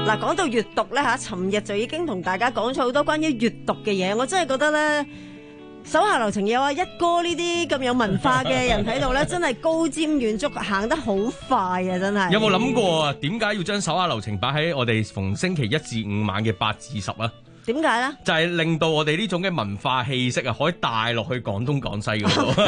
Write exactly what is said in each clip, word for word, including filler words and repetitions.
嗱，講到閱讀咧嚇，尋日就已經同大家講咗好多關於閱讀嘅嘢，我真係覺得咧。手下留情有啊，一哥呢啲咁有文化嘅人喺度咧，真係高瞻遠矚，行得好快啊！真係。 有冇諗過啊？點解要將手下留情擺喺我哋逢星期一至五晚嘅八至十啊？ 點解咧？ 就係令到我哋呢種嘅文化氣息啊，可以帶落去廣東廣西嗰度。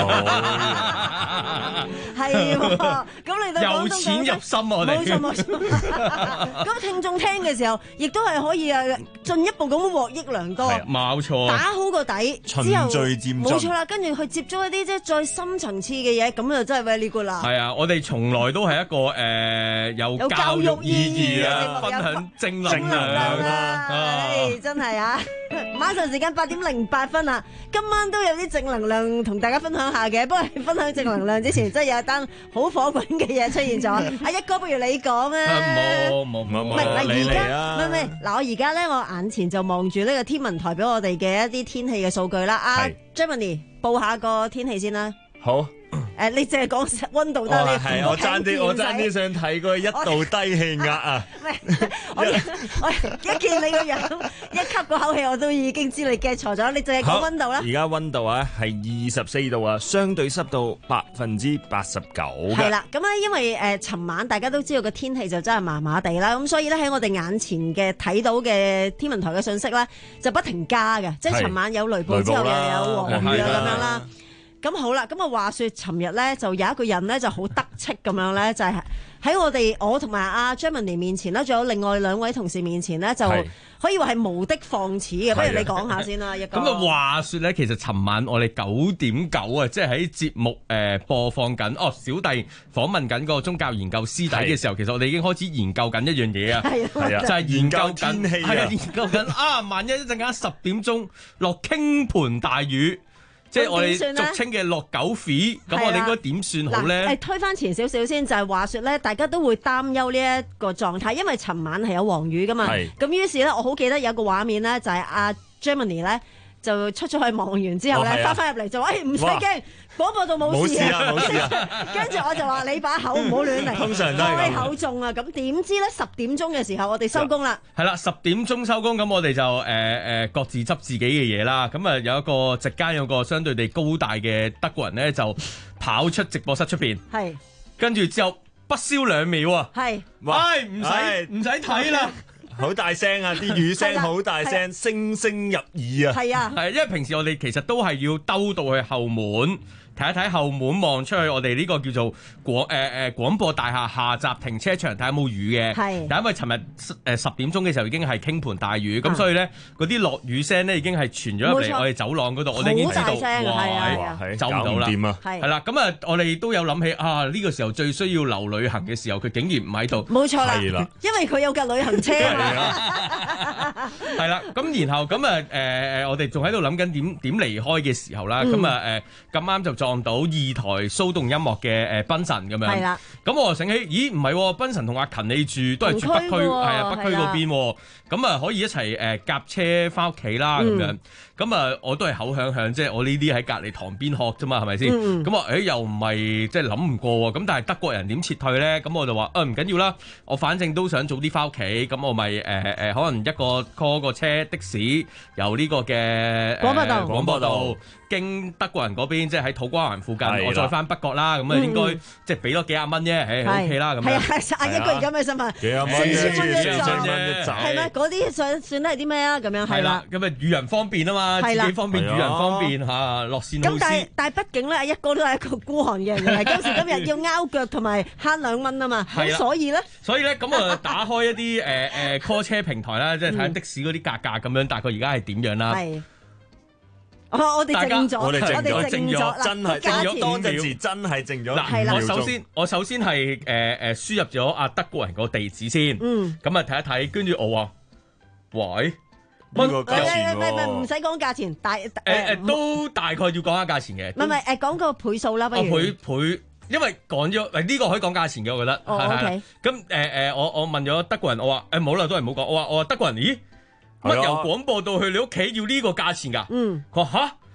係喎，咁你到由淺入深啊！我哋冇錯冇錯。咁聽眾聽嘅時候，亦都係可以啊，進一步咁獲益良多。 冇錯。 打好個底之後， 循序漸進。 冇錯啦，跟住去接觸一啲即係再深層次嘅嘢，咁就真係 very good 啦。 係啊，我哋從來都係一個誒有教育意義啊，分享正能量啊！唉，真係啊！晚上時間八點零八分啊，今晚都有啲正能量同大家分享下嘅。不過分享正能量之前，真係有一單好火滾嘅嘢出現咗。阿一哥，不如你講啊！ 冇冇冇冇， 唔係嗱， 你而家嚟啊！ 唔係唔係嗱，我而家咧，我眼前就望住呢個天文台俾我哋嘅一啲天氣嘅數據啦。阿 Germany 報下個天氣先啦。 好。 誒，你淨係講溫度得，你係我爭啲，我爭啲想睇嗰一度低氣壓啊！ 唔係，我我一見你個樣，一吸嗰口氣，我都已經知你 get 錯咗。你淨係講溫度啦。 而家溫度啊係二十四度啊，相對濕度百分之八十九。係啦，咁咧因為誒，尋晚大家都知道個天氣就真係麻麻地啦，咁所以咧喺我哋眼前嘅睇到嘅天文台嘅信息咧，就不停加嘅，即係尋晚有雷暴之後又有黃雨啊咁樣啦。咁好啦，咁啊話說，尋日咧就有一個人咧就好得戚咁樣咧，就係、是、喺我哋我同埋阿 Germany 面前咧，仲有另外兩位同事面前咧，就可以話係無的放矢嘅。不如你講下先啦，一個。咁啊話說咧，其實尋晚我哋九點九啊，即係喺節目誒、呃、播放緊哦，小弟訪問緊個宗教研究師弟嘅時候，其實我哋已經開始研究緊一樣嘢啊，係啊，就係研究緊係啊，研究緊啊，萬一一陣間十點鐘落傾盆大雨。即係我哋俗稱嘅落狗屎，咁我哋應該點算好咧？ 誒，推翻前少少先，就係、是、話說咧，大家都會擔憂呢一個狀態，因為尋晚係有黃雨噶嘛。咁於是咧，我好記得有個畫面咧，就係、是、阿 Germany 咧就出咗去望完之後咧，翻返入嚟就話：誒唔使驚，廣播道冇事啊，冇事啊。跟住我就話：你把口唔好亂嚟， 通常都係開口中啊。咁點知咧十點鐘嘅時候，我哋收工啦。 係啦，十點鐘收工，咁我哋就誒誒、呃、各自執自己嘅嘢啦。咁啊有一個席間有個相對地高大嘅德國人咧，就跑出直播室出邊，係跟住之後不消兩秒啊，係，喂唔使唔使睇啦。 好大聲啊！啲雨聲好大聲，聲聲入耳啊！ 係啊， 係因為平時我哋其實都係要兜到去後門睇一睇後門，望出去我哋呢個叫做廣誒誒廣播大廈下集停車場睇下有冇雨嘅。係，但因為尋日誒十點鐘嘅時候已經係傾盆大雨，咁、啊、所以咧嗰啲落雨聲咧已經係傳咗入嚟我哋走廊嗰度，我哋已經知道哇，走唔到啦。係啦，咁啊，我哋都有諗起啊，呢、這個時候最需要留旅行嘅時候，佢竟然唔喺度。冇錯啦，因為佢有架旅行車啊。係啦，咁然後咁啊誒誒，我哋仲喺度諗緊點點離開嘅時候啦，咁啊誒咁啱就撞到二台騷動音樂嘅誒賓神咁樣。係啦，咁我就醒起，咦唔係賓神同阿勤你住都係住北區，係啊北區嗰邊，咁啊可以一齊誒夾車翻屋企啦咁樣。咁啊我都係口響響，即係我呢啲喺隔離旁邊學啫嘛，係咪先？咁啊誒又唔係即係諗唔過喎，咁但係德國人點撤退咧？咁我就話誒唔緊要啦，我反正都想早啲翻屋企，咁我咪誒誒可能一個 call 個車的士由呢個嘅廣播道廣播道經德國人嗰邊，即係喺土瓜灣附近，我再翻北角啦。咁啊應該即係俾多幾廿蚊啫，誒 OK 啦咁。係啊，阿一個而家咩新聞？幾廿蚊啫，係咪嗰啲算算得係啲咩啊？咁樣係啦，咁啊與人方便啊嘛，自己方便與人方便嚇，樂善好施。咁但係但係畢竟咧，阿一哥都係一個孤寒嘅人嚟，今時今日要拗腳同埋慳兩蚊啊嘛。咁所以咧，所以咧咁啊打開一啲誒誒 call 車平台啦，即係睇下的士嗰啲價格咁樣，大概而家係點樣啦？係。哦，我哋靜咗，我哋靜咗，靜咗，真係靜咗當陣時，真係靜咗。嗱，我首先我首先係誒誒輸入咗阿德國人個地址先，嗯，咁啊睇一睇，跟住我話，喂，呢個價錢喎，唔係唔使講價錢，大誒誒都大概要講下價錢嘅，唔係唔係誒講個倍數啦，不如倍倍，因為講咗誒呢個可以講價錢嘅，我覺得，哦 OK，咁誒誒我我問咗德國人，我話誒冇啦，都係唔好講，我話我話德國人，咦？乜由廣播道去你屋企要呢個價錢㗎？嗯，佢話吓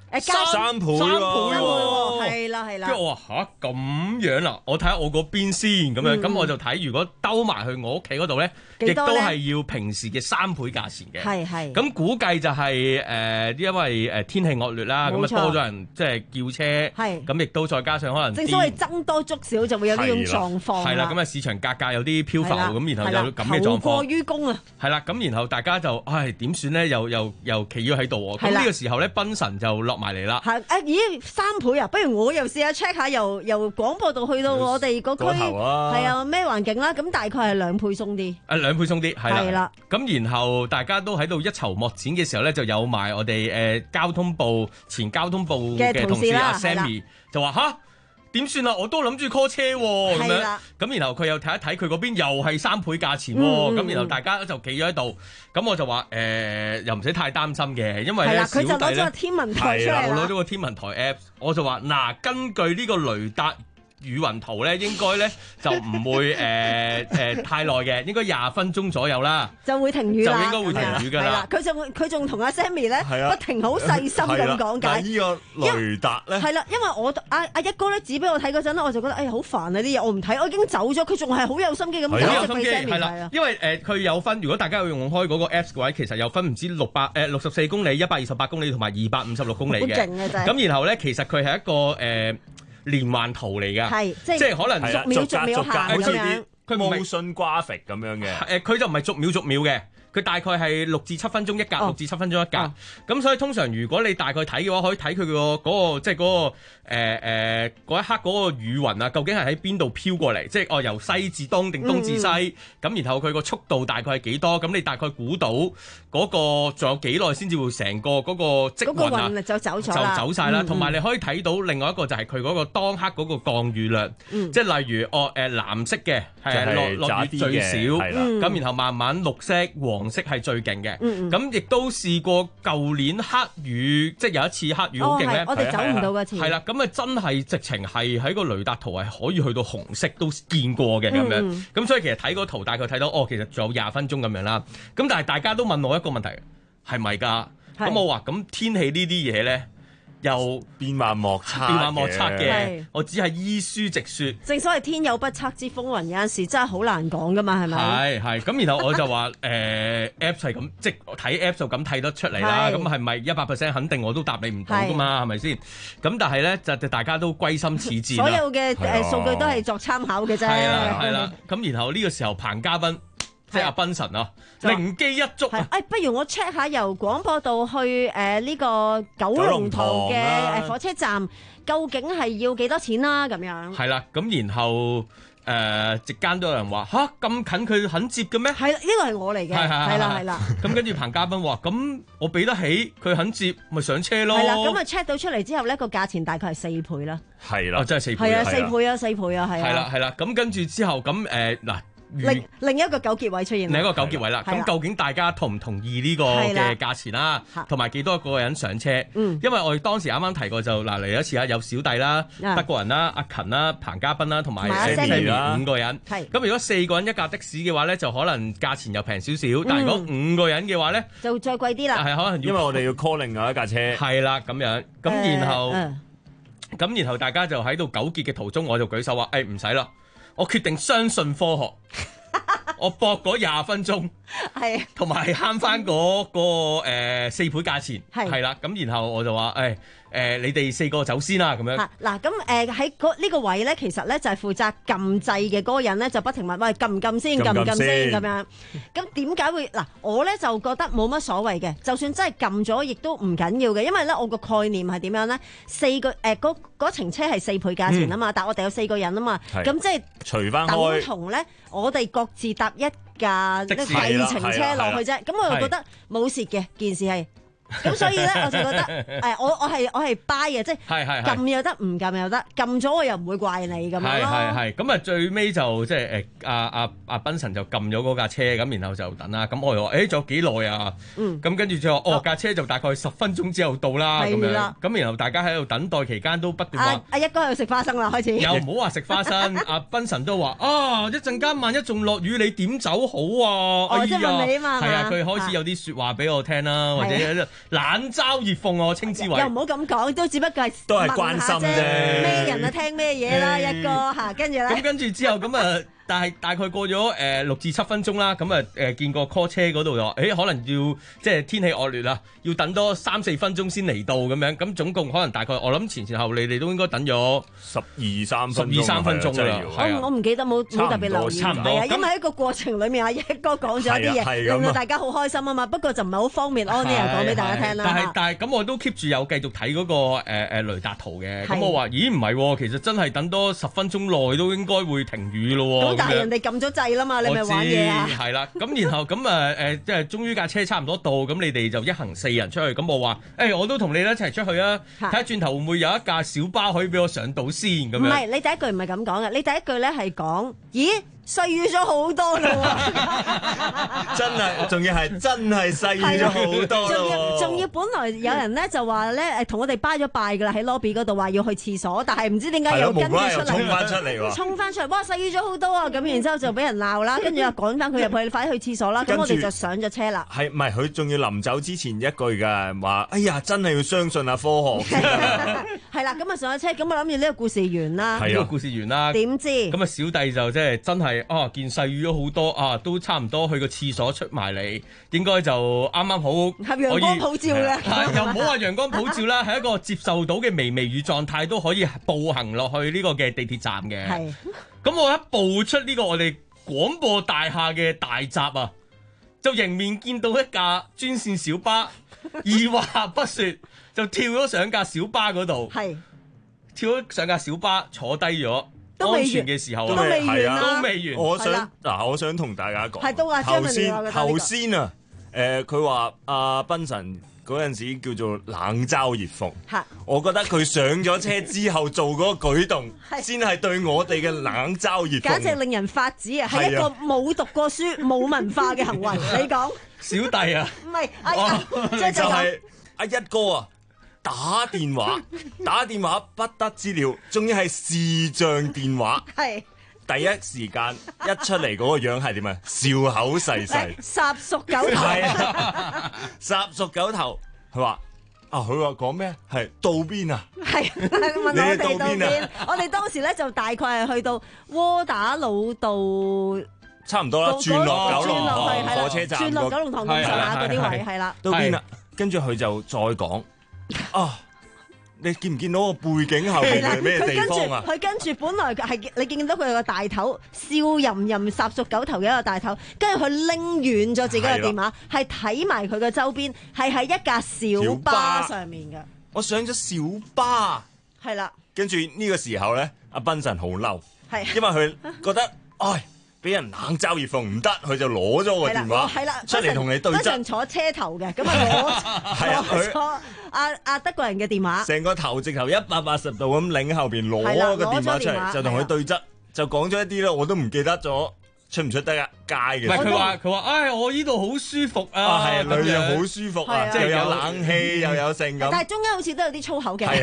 誒三倍三倍喎， 係啦係啦。 跟住我話吓咁樣啦，我睇下我嗰邊先咁樣，咁我就睇如果兜埋去我屋企嗰度咧，亦都係要平時嘅三倍價錢嘅。 係係。 咁估計就係誒，因為誒天氣惡劣啦，咁啊多咗人即係叫車，係咁亦都再加上可能正所謂僧多粥少就會有呢種狀況。 係啦，咁啊市場價格有啲漂浮，咁然後有咁嘅狀況。求過於供啊！ 係啦，咁然後大家就唉點算咧？又又又企咗喺度喎。咁呢個時候咧，賓神就落埋嚟啦。 係誒，咦三倍啊！不如我又試下 check 下，由由廣播道去到我哋個區，係啊咩環境啦？咁大概係兩倍鬆啲。誒兩倍鬆啲，係啦。 係啦。 咁然後大家都喺度一籌莫展嘅時候咧，就有埋我哋誒交通部前交通部嘅同事阿 Sammy 就話吓。點算啊？我都諗住 call 車喎，咁樣咁，然後佢又睇一睇佢嗰邊又係三倍價錢喎，咁、嗯、然後大家就企咗喺度，咁我就話誒、呃、又唔使太擔心嘅，因為咧小弟咧，佢就攞咗個天文台出嚟啦，我攞咗個天文台 app，我就話嗱、呃，根據呢個雷達雨雲圖咧，應該咧就唔會誒誒、呃呃、太耐嘅，應該廿分鐘左右啦，就會停雨啦，就應該會停雨㗎啦。佢仲佢仲同阿 Sammy 咧不停好細心咁講解。但係呢個雷達咧，係啦，因為我阿阿一哥咧指俾我睇嗰陣咧，我就覺得哎呀好煩啊啲嘢，我唔睇，我已經走咗，佢仲係好有心機咁解釋俾 Sammy 睇啦。因為誒佢、呃、有分，如果大家要用開嗰個 Apps 嘅話，其實有分唔知六百誒六十四公里、一百二十八公里同埋二百五十六公里嘅。好勁啊真係。咁然後咧，其實佢係一個誒。呃連環圖嚟㗎，係即係可能逐秒逐秒行咁樣，佢 motion graphic 咁樣嘅。誒，佢就唔係逐秒逐秒嘅，佢大概係六至七分鐘一格，六至七分鐘一格。咁所以通常如果你大概睇嘅話，可以睇佢個嗰個即係嗰個誒誒嗰一刻嗰個雨雲啊，究竟係喺邊度飄過嚟？即係哦由西至東定東至西，咁然後佢個速度大概係幾多？咁你大概估到嗰個仲有幾耐先至會成個嗰個積雲啊就走咗啦，就走曬啦。同埋你可以睇到另外一個就係佢嗰個當刻嗰個降雨量，即係例如哦誒藍色嘅係落落雨最少，咁然後慢慢綠色、黃色係最勁嘅。咁亦都試過舊年黑雨，即係有一次黑雨好勁咧，我哋走唔到嗰次。係啦，咁啊真係直情係喺個雷達圖係可以去到紅色都見過嘅咁樣。咁所以其實睇個圖大概睇到哦，其實仲有廿分鐘咁樣啦。咁但係大家都問我一個問題，係咪㗎？咁我話咁天氣呢啲嘢咧，又變幻莫測，變幻莫測嘅。我只係依書直說。正所謂天有不測之風雲，有陣時真係好難講噶嘛，係咪？係係。咁然後我就話誒、呃、Apps 係咁，即係睇 Apps 就咁睇得出嚟啦。咁係咪一百 percent 肯定我都答你唔到噶嘛？係咪先？咁但係咧就大家都歸心似箭。所有嘅誒數據都係作參考嘅啫。係啦係啦。咁然後呢個時候彭嘉賓。即係阿賓神啊，靈機一觸啊！誒，不如我 check 下由廣播道去誒呢、呃這個九龍塘嘅誒火車站，究竟係要幾多錢啦？咁樣係啦，咁然後誒，席、呃、間都有人話吓咁近佢肯接嘅咩？係啦，呢個係我嚟嘅，係啦係啦。咁跟住彭嘉賓話：咁我俾得起，佢肯接，咪上車咯。係啦，咁啊 check 到出嚟之後咧，個價錢大概係四倍啦。係啦，真係四倍。係啊，四倍啊，四倍啊，係啊。係啦係啦，咁跟住之後咁誒嗱。另另一個糾結位出現，另一個糾結位啦。咁究竟大家同唔同意呢個嘅價錢啦？同埋幾多個人上車？嗯，因為我哋當時啱啱提過就嗱嚟一次啊，有小弟啦、德國人啦、阿勤啦、彭嘉賓啦，同埋 Sammy 五個人。係咁，如果四個人一架的士嘅話咧，就可能價錢又平少少。但係如果五個人嘅話咧，就再貴啲啦。係可能因為我哋要 call 另外一架車。係啦，咁樣咁然後咁然後大家就喺度糾結嘅途中，我就舉手話：誒唔使啦。我決定相信科學，我搏嗰廿分鐘，係同埋慳翻嗰個誒四倍價錢，係係啦，咁然後我就話誒誒，你哋四個走先啦，咁樣。嗱，咁誒喺呢個位咧，其實咧就係負責撳掣嘅嗰個人咧，就不停問喂撳唔撳先，撳唔撳先咁樣。咁點解會嗱？我咧就覺得冇乜所謂嘅，就算真係撳咗，亦都唔緊要嘅，因為咧我個概念係點樣咧？四個誒嗰嗰程車係四倍價錢啊嘛，但係我哋有四個人啊嘛，咁即係除翻開等同咧，我哋各自搭一架計程車落去啫，咁我就覺得冇蝕嘅件事係。咁所以咧，我就覺得誒，我我係我係 buy 嘅，即係撳又得，唔撳又得，撳咗我又唔會怪你咁樣咯。係係係，咁啊最尾就即係誒阿阿阿賓神就撳咗嗰架車，咁然後就等啦。咁我又話誒，仲有幾耐啊？嗯。咁跟住就話哦，架車就大概十分鐘之後到啦。咁樣。咁然後大家喺度等待期間都不斷話阿一哥喺度食花生啦，開始。又唔好話食花生，阿賓神都話啊，一陣間萬一仲落雨，你點走好啊？哦，即係問你啊嘛。係啊，佢開始有啲説話俾我聽啦，或者。 冷嘲熱諷我稱之為。 又唔好咁講，都只不過係都係關心啫。 咩人啊聽咩嘢啦，一哥嚇，跟住咧。 咁跟住之後咁啊。但係大概過咗誒六至七分鐘啦，咁啊誒見個 call 車嗰度就話，誒可能要即係天氣惡劣啦，要等多三四分鐘先嚟到咁樣，咁總共可能大概我諗前前後你哋都應該等咗十二三十二三分鐘啦。 我我唔記得冇冇特別留意，係啊，因為喺個過程裡面阿一哥講咗啲嘢，令到大家好開心啊嘛。不過就唔係好方便安啲人講俾大家聽啦。 但係但係咁我都 keep 住有繼續睇嗰個誒誒雷達圖嘅，咁我話咦唔係喎，其實真係等多十分鐘內都應該會停雨咯喎。 但係人哋撳咗掣啦嘛，你咪玩嘢啊？ 係啦，咁然後咁誒誒，即係終於架車差唔多到，咁你哋就一行四人出去。咁我話誒、欸，我都同你一齊出去啊！睇下轉頭會唔會有一架小巴可以俾我上到先咁樣？唔係，你第一句唔係咁講嘅，你第一句咧係講，咦？細雨咗好多咯喎！ 真係，仲要係真係細雨咗好多咯。 仲要仲要，本來有人咧就話咧誒，同我哋拜咗拜噶啦，喺 lobby 嗰度話要去廁所，但係唔知點解又跟住出嚟， 衝翻出嚟喎！ 衝翻出嚟，哇！細雨咗好多啊！咁然之後就俾人鬧啦，跟住又趕翻佢入去，你快啲去廁所啦！咁我哋就上咗車啦。 係唔係佢仲要臨走之前一句㗎？話哎呀，真係要相信啊科學。 係啦，咁啊上咗車，咁我諗住呢個故事完啦。 呢個故事完啦。 點知？ 咁啊小弟就即係真係。啊！見細雨咗好多啊，都差唔多去個廁所出埋嚟，應該就啱啱好可以陽光普照嘅， 又唔好話陽光普照啦，係一個接受到嘅微微雨狀態，都可以步行落去呢個嘅地鐵站嘅。係。咁我一步出呢個我哋廣播大廈嘅大閘啊，就迎面見到一架專線小巴，二話不說就跳咗上架小巴嗰度，係跳咗上架小巴坐低咗。安全嘅時候都未完啊， 都未完。 我想嗱，我想同大家講， 係都話頭先頭先啊，誒，佢話阿賓神嗰陣時叫做冷嘲熱諷，係，我覺得佢上咗車之後做嗰個舉動，先係對我哋嘅冷嘲熱諷， 簡直令人發指啊！係一個冇讀過書、冇文化嘅行為。你講， 小弟啊， 唔係，即係就係阿一哥啊。打電話，打電話不得之了，仲要係視像電話。係第一時間一出嚟嗰個樣係點啊？笑口噬噬， 霎熟狗頭。 係霎熟狗頭。佢話啊，佢話講咩？係到邊啊？係問我哋到邊？我哋當時咧就大概係去到窩打老道， 差唔多啦，轉落九龍塘火車站， 轉落九龍塘咁上下嗰啲位係啦。 到邊啦？跟住佢就再講。啊！你見唔見到個背景後邊係咩地方啊？ 佢跟住本來係你見到佢個大頭笑吟吟霎熟狗頭嘅一個大頭，跟住佢拎遠咗自己嘅電話，係睇埋佢嘅周邊，係喺一架小巴上面嘅。 我上咗小巴， 係啦。 跟住呢個時候咧，阿賓神好嬲， 係因為佢覺得，唉。俾人冷嘲熱諷唔得，佢就攞咗個電話出嚟同你對質。 嗰陣坐車頭嘅，咁啊攞攞咗阿阿德國人嘅電話， 成個頭直頭一百八十度咁擰後邊攞個電話出嚟，就同佢對質，就講咗一啲咧，我都唔記得咗。出唔出得啊？街嘅， 唔係佢話佢話，唉，我呢度好舒服啊， 係裏面好舒服啊，即係有冷氣又有性咁。 但係中間好似都有啲粗口嘅。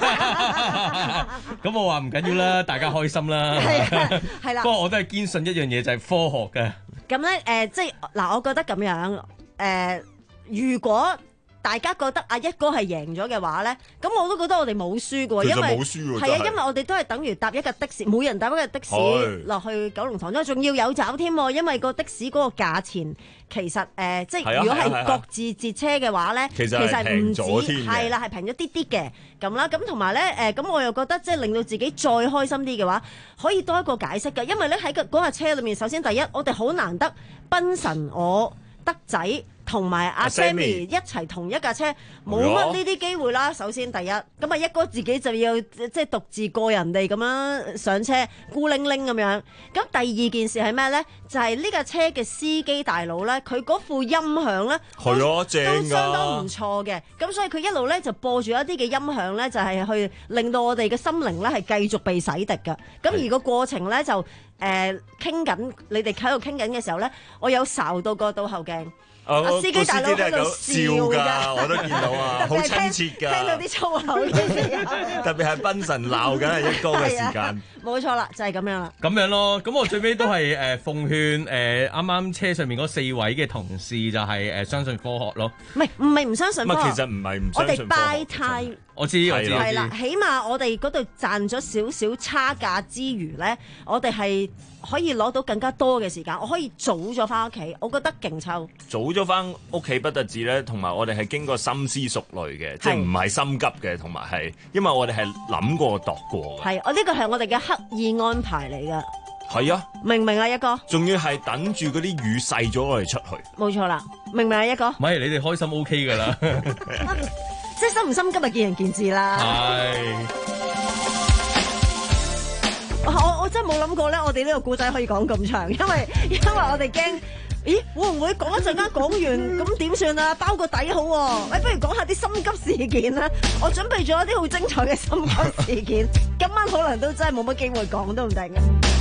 咁我話唔緊要啦，大家開心啦。係啦。不過我都係堅信一樣嘢，就係科學嘅。 咁咧，誒，即係嗱，我覺得咁樣，誒，如果大家覺得阿一哥係贏咗嘅話咧，咁我都覺得我哋冇輸嘅喎，因為係啊，因為我哋都係等於搭一架的士，每人搭一架的士落去九龍塘，仲要有找添，因為個的士嗰個價錢其實誒，即係如果係各自截車嘅話咧，其實唔止係啦，係平咗啲啲嘅咁啦，咁同埋咧誒，咁我又覺得即係令到自己再開心啲嘅話，可以多一個解釋嘅，因為咧喺個嗰架車裏面，首先第一，我哋好難得賓神我德仔。同埋阿 Sammy 一齊同一架車，冇乜呢啲機會啦。首先第一，咁啊一哥自己就要即係獨自過人哋咁樣上車，孤零零咁樣。咁第二件事係咩咧？就係、是、呢架車嘅司機大佬咧，佢嗰副音響咧， 係咯，正㗎， 都相當唔錯嘅。咁所以佢一路咧就播住一啲嘅音響咧，就係、是、去令到我哋嘅心靈咧係繼續被洗滌㗎。咁而個過程咧就誒傾緊，你哋喺度傾緊嘅時候咧，我有睄到個倒後鏡。 哦， 司機大佬喺度笑㗎， 我都見到啊，好親切㗎。 聽到啲粗口嘅時候， 特別係賓神鬧緊係一哥嘅時間。 冇錯啦，就係咁樣啦。 咁樣咯，咁我最尾都係誒奉勸誒啱啱車上面嗰四位嘅同事就係誒相信科學咯。 唔係唔係唔相信科學， 其實唔係唔相信科學。 我哋 buy time。 我知我知係啦，起碼我哋嗰度賺咗少少差價之餘咧，我哋係可以攞到更加多嘅時間，我可以早咗翻屋企，我覺得勁抽。 早咗翻屋企不特止咧，同埋我哋係經過深思熟慮嘅，即係唔係心急嘅，同埋係因為我哋係諗過度過嘅。 係，我呢個係我哋嘅刻意安排嚟㗎。 係啊， 明唔明啊，一哥？ 仲要係等住嗰啲雨細咗我哋出去。 冇錯啦，明唔明啊，一哥？ 唔係，你哋開心 OK 㗎啦。 即係心唔心急，咪見仁見智啦。 係。 我我真係冇諗過咧，我哋呢個故仔可以講咁長，因為因為我哋驚，咦會唔會講一陣間講完咁點算啊？包個底好喎，喂，不如講下啲心急事件啦。我準備咗一啲好精彩嘅心急事件，今晚可能都真係冇乜機會講都唔定。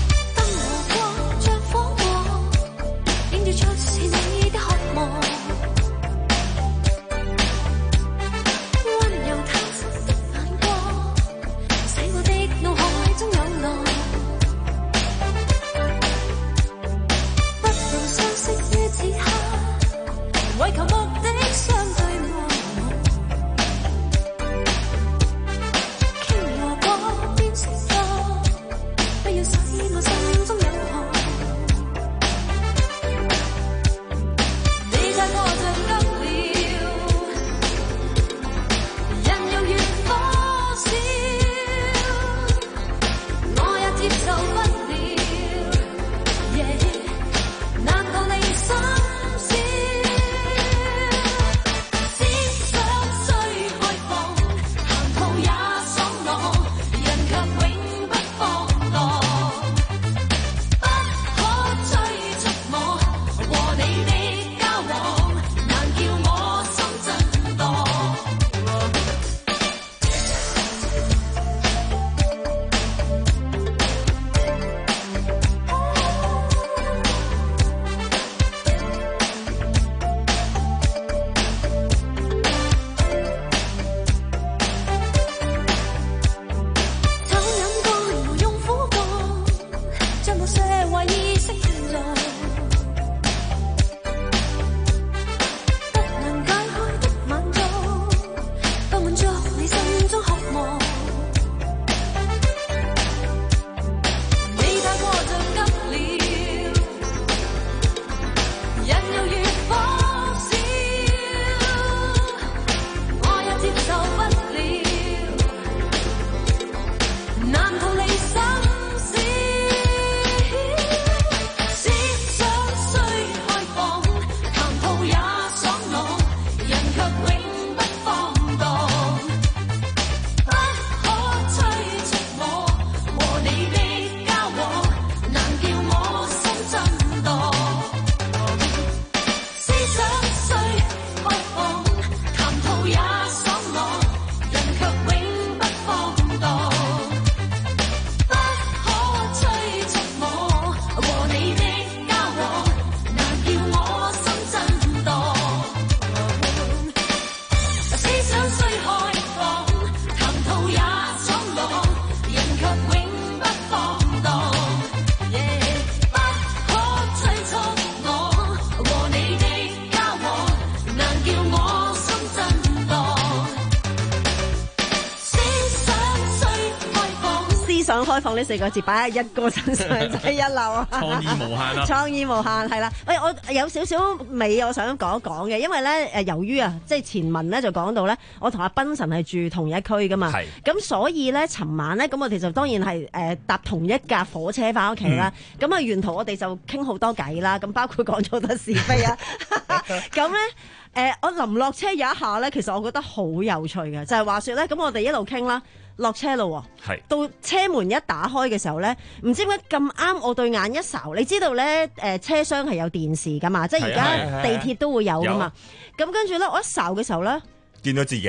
想開放呢四個字擺喺一哥身上真係一流啊！ 創意無限啦， 創意無限係啦。喂，我有少少尾我想講一講嘅，因為咧誒，由於啊，即係前文咧就講到咧，我同阿賓神係住同一區噶嘛，咁所以咧，尋晚咧，咁我哋就當然係誒搭同一架火車翻屋企啦。咁啊、嗯，沿途我哋就傾好多偈啦，咁包括講咗好多是非啊。咁咧誒，我臨落車有一下咧，其實我覺得好有趣嘅，就係、是、話說咧，咁我哋一路傾啦。落車咯，到車門一打開嘅時候咧，唔知點解咁啱我對眼一睄，你知道咧誒車廂係有電視噶嘛，即係而家地鐵都會有噶嘛，咁跟住咧我一睄嘅時候咧， 見到自己，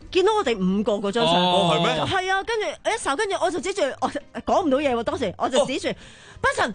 見到我哋五個嗰張相。 哦，係咩？ 係啊，跟住一掃，跟住我就指住我講唔到嘢喎，當時我就指住賓神，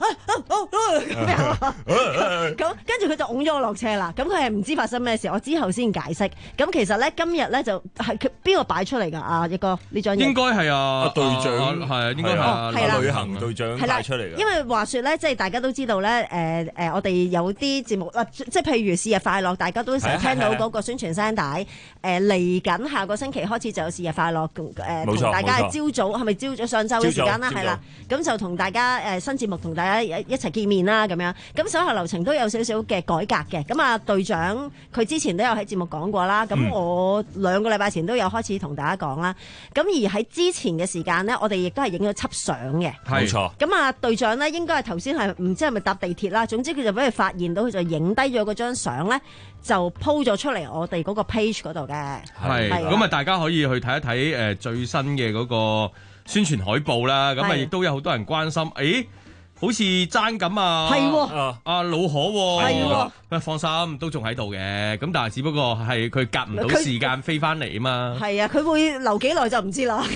咁跟住佢就擁咗我落車啦。咁佢係唔知發生咩事，我之後先解釋。咁其實咧今日咧就係佢邊個擺出嚟㗎？啊，一哥呢張嘢應該係啊隊長係啊，應該係旅行隊長擺出嚟嘅。 因為話説咧，即係大家都知道咧，誒誒，我哋有啲節目啊，即係譬如是日快樂，大家都成日聽到嗰個宣傳聲帶。誒嚟緊下個星期開始就有是日快樂，誒同大家係朝早係咪朝早上晝嘅時間啦？係啦，咁就同大家誒新節目同大家一一齊見面啦咁樣。咁手下流程都有少少嘅改革嘅。咁啊隊長佢之前都有喺節目講過啦。咁我兩個禮拜前都有開始同大家講啦。咁而喺之前嘅時間呢，我哋亦都係影咗輯相嘅。 冇錯。 咁啊隊長呢應該係頭先係唔知係咪搭地鐵啦。總之佢就俾佢發現到，佢就影低咗嗰張相咧，就 po 咗出嚟我哋嗰個 page 嗰度嘅。 係咁啊，大家可以去睇一睇誒最新嘅嗰個宣傳海報啦。咁啊，亦都有好多人關心，誒。好似爭咁啊！ 係喎， 阿老可喎， 係喎， 放心都仲喺度嘅。咁但係只不過係佢夾唔到時間飛翻嚟啊嘛。 係啊，佢會留幾耐就唔知啦。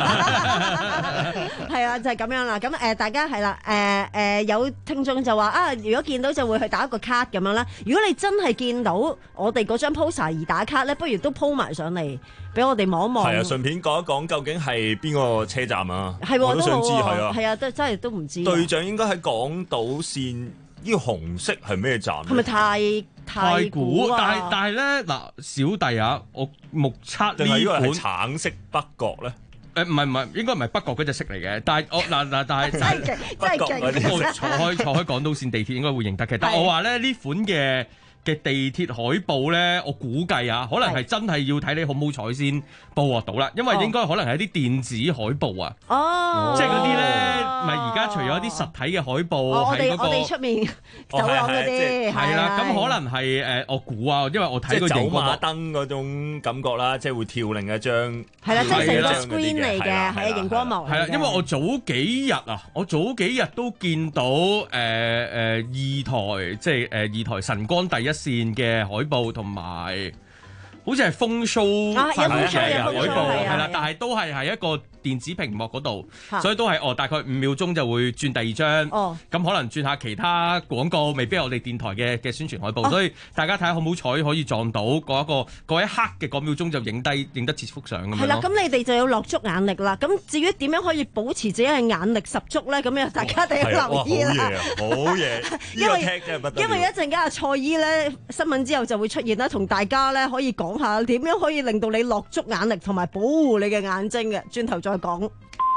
係啊，就係咁樣啦。咁誒，大家係啦，誒誒有聽眾就話啊，如果見到就會去打一個卡咁樣啦。如果你真係見到我哋嗰張 poster 而打卡咧，不如都 po 埋上嚟俾我哋望一望。 係啊，順便講一講究竟係邊個車站啊？ 係， 我都想知係啊。 係啊，都真係都唔知。 隊長應該喺港島線，呢個紅色係咩站？ 係咪太太古啊？ 但係但係咧嗱，小弟啊，我目測呢款定係呢個係橙色北角咧？ 誒唔係唔係，應該唔係北角嗰隻色嚟嘅。但係我嗱嗱，但係真係勁，真係勁！ 我坐開坐開港島線地鐵應該會認得嘅。但係我話咧呢款嘅嘅地鐵海報咧，我估計啊，可能係真係要睇你好唔好彩先報獲到啦。因為應該可能係啲電子海報啊， 哦， 即係嗰啲咧，咪而家除咗啲實體嘅海報喺嗰個我哋出面走廊嗰啲， 係啦，咁可能係誒我估啊，因為我睇個走馬燈嗰種感覺啦，即係會跳另一張， 係啦，即係成個 screen 嚟嘅，係啊，熒光幕係啦，因為我早幾日啊，我早幾日都見到誒誒二台，即係誒二台晨光第一線嘅海報同埋，好似係風 show 發佈嘅海報，係啦，但係都係喺一個電子屏幕嗰度，所以都係哦，大概五秒鐘就會轉第二張，咁可能轉下其他廣告，未必係我哋電台嘅嘅宣傳海報，所以大家睇下好唔好彩可以撞到嗰一個嗰一刻嘅嗰秒鐘就影低影得切幅相咁樣。係啦， 咁你哋就要落足眼力啦。咁至於點樣可以保持自己嘅眼力十足咧？咁樣大家一定要留意啦。 好嘢，因為因為一陣間阿蔡姨咧新聞之後就會出現啦，同大家咧可以講下點樣可以令到你落足眼力同埋保護你嘅眼睛嘅。轉頭再講。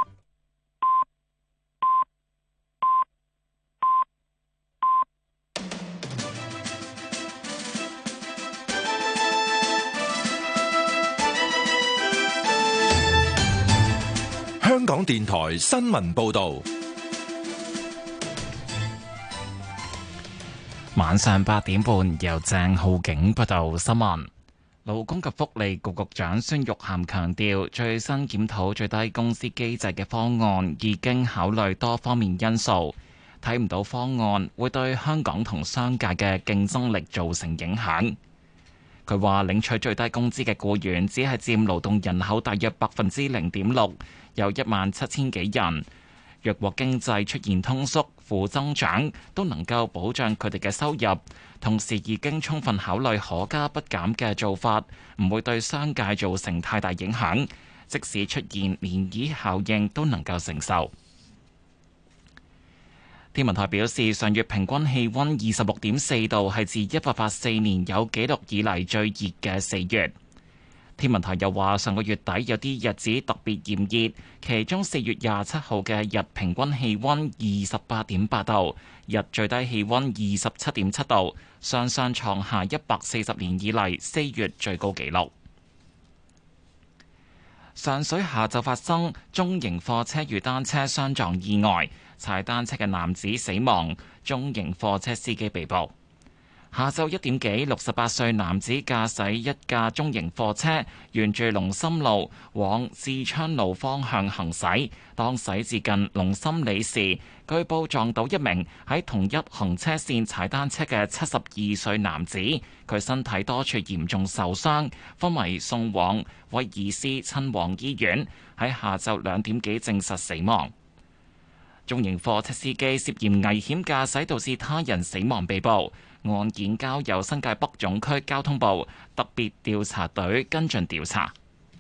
香港電台新聞報道， 晚上八點半由鄭浩景報道新聞。勞工及福利局局長孫玉菡強調，最新檢討最低工資機制嘅方案已經考慮多方面因素，睇唔到方案會對香港同商界嘅競爭力造成影響。佢話領取最低工資嘅僱員只係佔勞動人口大約百分之零點六，有一萬七千幾人。若果經濟出現通縮、負增長，都能夠保障佢哋嘅收入。同時已經充分考慮可加不減嘅做法，唔會對商界造成太大影響。即使出現漣漪效應，都能夠承受。天文台表示，上月平均氣溫二十六點四度，係自一八八四年有紀錄以嚟最熱嘅四月。天文台又話，上個月底有啲日子特別炎熱，其中四月廿七號嘅日平均氣溫二十八點八度，日最低氣溫二十七點七度，雙雙創下一百四十年以嚟四月最高紀錄。上水下晝發生中型貨車與單車相撞意外，踩單車嘅男子死亡，中型貨車司機被捕。 下晝一點幾，六十八歲男子駕駛一架中型貨車，沿住龍琛路往智昌路方向行駛。當駛至近龍琛里時，據報撞到一名喺同一行車線踩單車嘅七十二歲男子，佢身體多處嚴重受傷，昏迷送往威爾斯親王醫院，喺下晝兩點幾證實死亡。中型貨車司機涉嫌危險駕駛導致他人死亡被捕，案件交由新界北總區交通部特別調查隊跟進調查。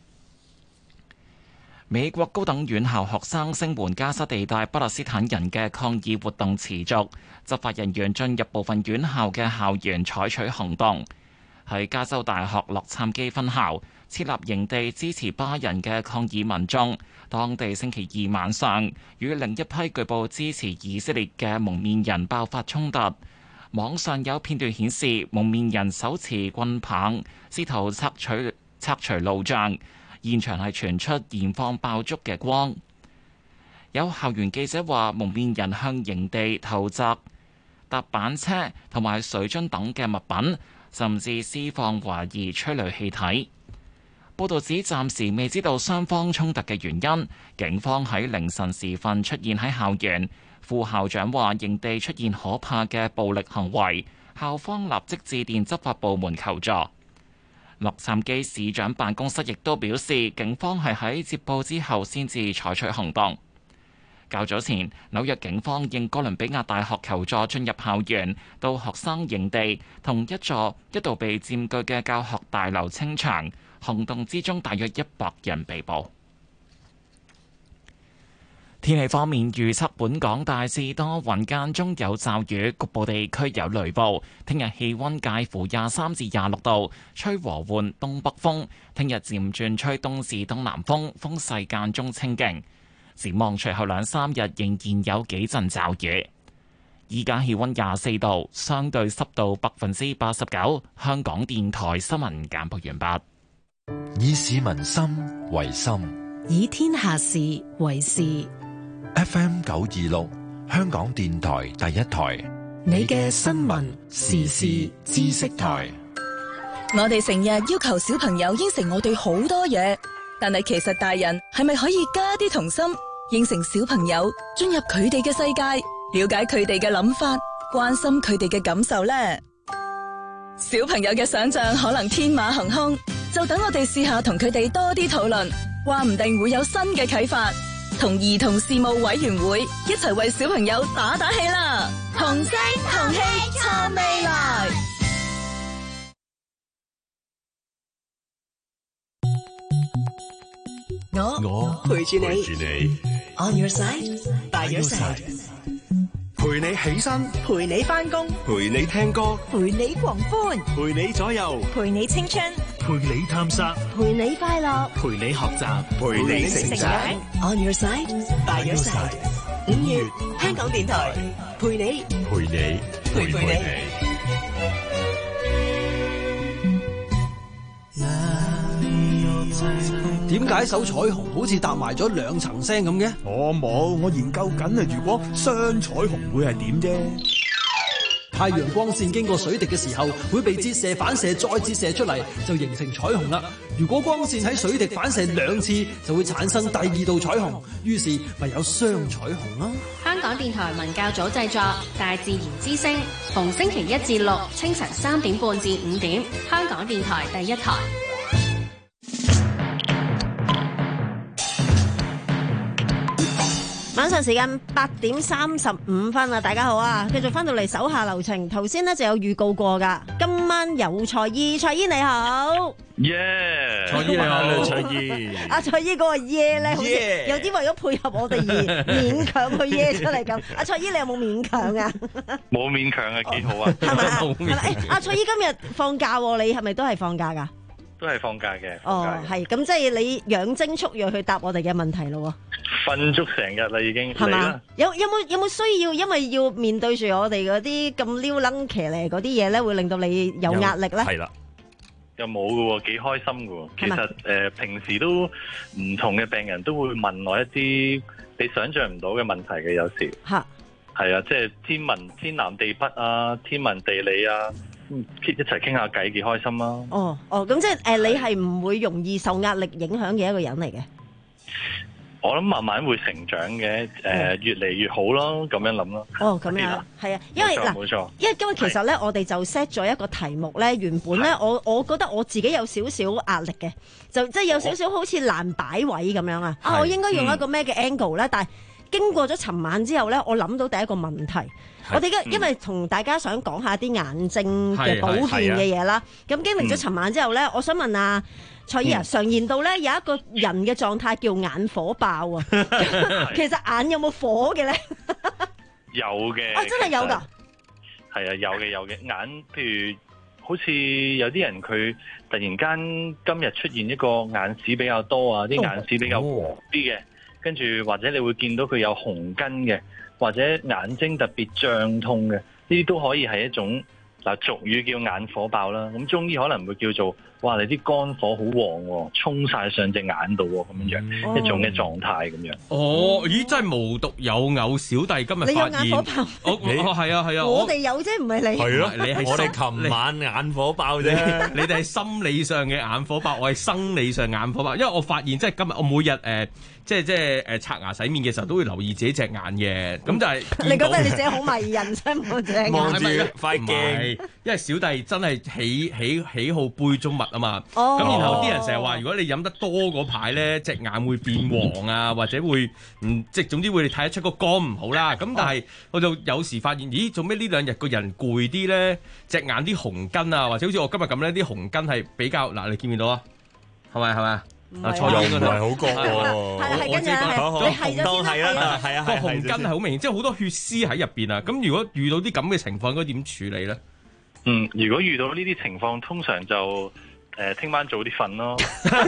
美國高等院校學生聲援加沙地帶巴勒斯坦人嘅抗議活動持續，執法人員進入部分院校嘅校園採取行動。喺加州大學洛杉磯分校設立營地支持巴人嘅抗議民眾，當地星期二晚上與另一批據報支持以色列嘅蒙面人爆發衝突。網上有片段顯示蒙面人手持棍棒，試圖拆除拆除路障，現場係傳出燃放爆竹嘅光。有校園記者話，蒙面人向營地投擲踏板車同埋水樽等嘅物品，甚至施放懷疑催淚氣體。報道指暫時未知道雙方衝突嘅原因。警方喺凌晨時分出現喺校園。副校長話營地出現可怕嘅暴力行為，校方立即致電執法部門求助。洛杉磯市長辦公室亦都表示，警方係喺接報之後先至採取行動。較早前，紐約警方應哥倫比亞大學求助，進入校園，到學生營地同一座一度被佔據嘅教學大樓清場。行動之中，大約一百人被捕。天氣方面預測，本港大致多雲間中有驟雨，局部地區有雷暴。聽日氣溫介乎廿三至廿六度，吹和緩東北風。聽日漸轉吹東至東南風，風勢間中清勁。展望隨後兩三日仍然有幾陣驟雨。依家氣溫廿四度，相對濕度百分之八十九。香港電台新聞簡報完畢。 以市民心為心， 以天下事為事。 F M 九二六，香港電台第一台， 你嘅新聞時事知識台。 我哋成日要求小朋友應承我哋好多嘢，但係其實大人係咪可以加啲童心，應承小朋友進入佢哋嘅世界，了解佢哋嘅諗法，關心佢哋嘅感受呢？小朋友嘅想象可能天馬行空，就等我哋試下同佢哋多啲討論，話唔定會有新嘅啟發。同兒童事務委員會一齊為小朋友打打氣啦！同聲同氣撐未來。 我我陪住你， 陪住你 On your side, by your side， 陪你起身， 陪你返工， 陪你聽歌， 陪你狂歡， 陪你左右， 陪你青春， 陪你探索， 陪你快樂， 陪你學習，陪你成長。 On your side, by your side。五月香港電台陪你， 陪你，陪陪你。 點解首彩虹好似搭埋咗兩層聲咁嘅？ 我冇，我研究緊啊！如果雙彩虹會係點啫？ 太陽光線經過水滴嘅時候，會被折射、反射再折射出嚟，就形成彩虹啦。如果光線喺水滴反射兩次，就會產生第二道彩虹，於是咪有雙彩虹啦。 香港電台文教組製作《大自然之聲》，逢星期一至六清晨三點半至五點，香港電台第一台。 晚上時間八點三十五分啊！大家好啊，繼續翻到嚟手下留情。頭先呢就有預告過噶，今晚有蔡姨，蔡姨你好， 耶！ 蔡姨你好，蔡姨。 阿蔡姨嗰個耶咧，好似有啲為咗配合我哋而勉強去耶出嚟咁。阿蔡姨你有冇勉強啊？ 冇勉強啊，幾好啊！ 係咪啊？係啦，阿蔡姨今日放假，你係咪都係放假噶？ 都係放假嘅。 哦，係咁，即係你養精蓄銳去答我哋嘅問題咯。 瞓足成日啦，已經係嘛？有有冇有冇需要？因為要面對住我哋嗰啲咁撩楞騎呢嗰啲嘢咧，會令到你有壓力咧。 係啦，又冇嘅喎，幾開心嘅喎。其實誒、呃，平時都唔同嘅病人都會問我一啲你想象唔到嘅問題嘅，有時嚇係啊，即係天文天南地北啊，天文地理啊。 一齊傾下偈幾開心啦。 哦哦，咁即係誒、呃，你係唔會容易受壓力影響嘅一個人嚟嘅。 我諗慢慢會成長嘅，誒、呃，越嚟越好咯，咁樣諗咯。 哦，咁樣，係啊，因為嗱， 冇錯， 因為因為其實咧，我哋就 set 咗一個題目咧，原本咧，我我覺得我自己有少少壓力嘅，就即係有少少好似難擺位咁樣啊。啊，我應該用一個咩嘅 angle 咧、嗯？但係經過咗尋晚之後咧，我諗到第一個問題，我哋嘅因為同大家想講下啲眼睛嘅保健嘅嘢啦。咁經歷咗尋晚之後咧、嗯，我想問啊。蔡姨啊，常言道咧有一個人嘅狀態叫眼火爆啊，其實眼有冇火嘅咧？ 有嘅， 啊真係有㗎。 係啊，有嘅有嘅眼，譬如好似有啲人佢突然間今日出現一個眼屎比較多啊，啲眼屎比較黃啲嘅，跟住或者你會見到佢有紅筋嘅，或者眼睛特別脹痛嘅，呢啲都可以係一種嗱俗語叫眼火爆啦。咁中醫可能會叫做。哇！你啲肝火好旺喎，衝晒上隻眼度喎，咁樣樣、哦、一種嘅狀態咁樣。 哦，咦！真係無獨有偶，小弟今日發現。 你有眼火爆？ 我係啊係啊， 我哋有啫，唔係你。 係咯， 你係我哋琴晚眼火爆啫。 你哋係心理上嘅眼火爆，我係生理上眼火爆。因為我發現即係今日我每日誒、呃，即係即係誒刷牙洗面嘅時候都會留意自己隻眼嘅。咁就係你覺得你自己好迷人，所以望隻眼。 望住塊鏡， 因為小弟真係喜喜喜好杯中物啊嘛。咁、 哦、 然後啲人成日話，如果你飲得多嗰排咧，隻眼會變黃啊，或者會唔即係總之會你睇得出個肝唔好啦。咁但係我就有時發現，咦，做咩呢兩日個人攰啲咧？隻眼啲紅筋啊，或者好似我今日咁咧，啲紅筋係比較嗱，你見唔見到啊？係咪係咪啊？啊，錯咗應該唔係好覺喎。 係係跟住係，你係咗先啦。係啊係啊， 個紅筋係好明顯，即係好多血絲喺入邊啊。咁如果遇到啲咁嘅情況，應該點處理咧？ 嗯，如果遇到呢啲情況，通常就誒聽晚早啲瞓咯，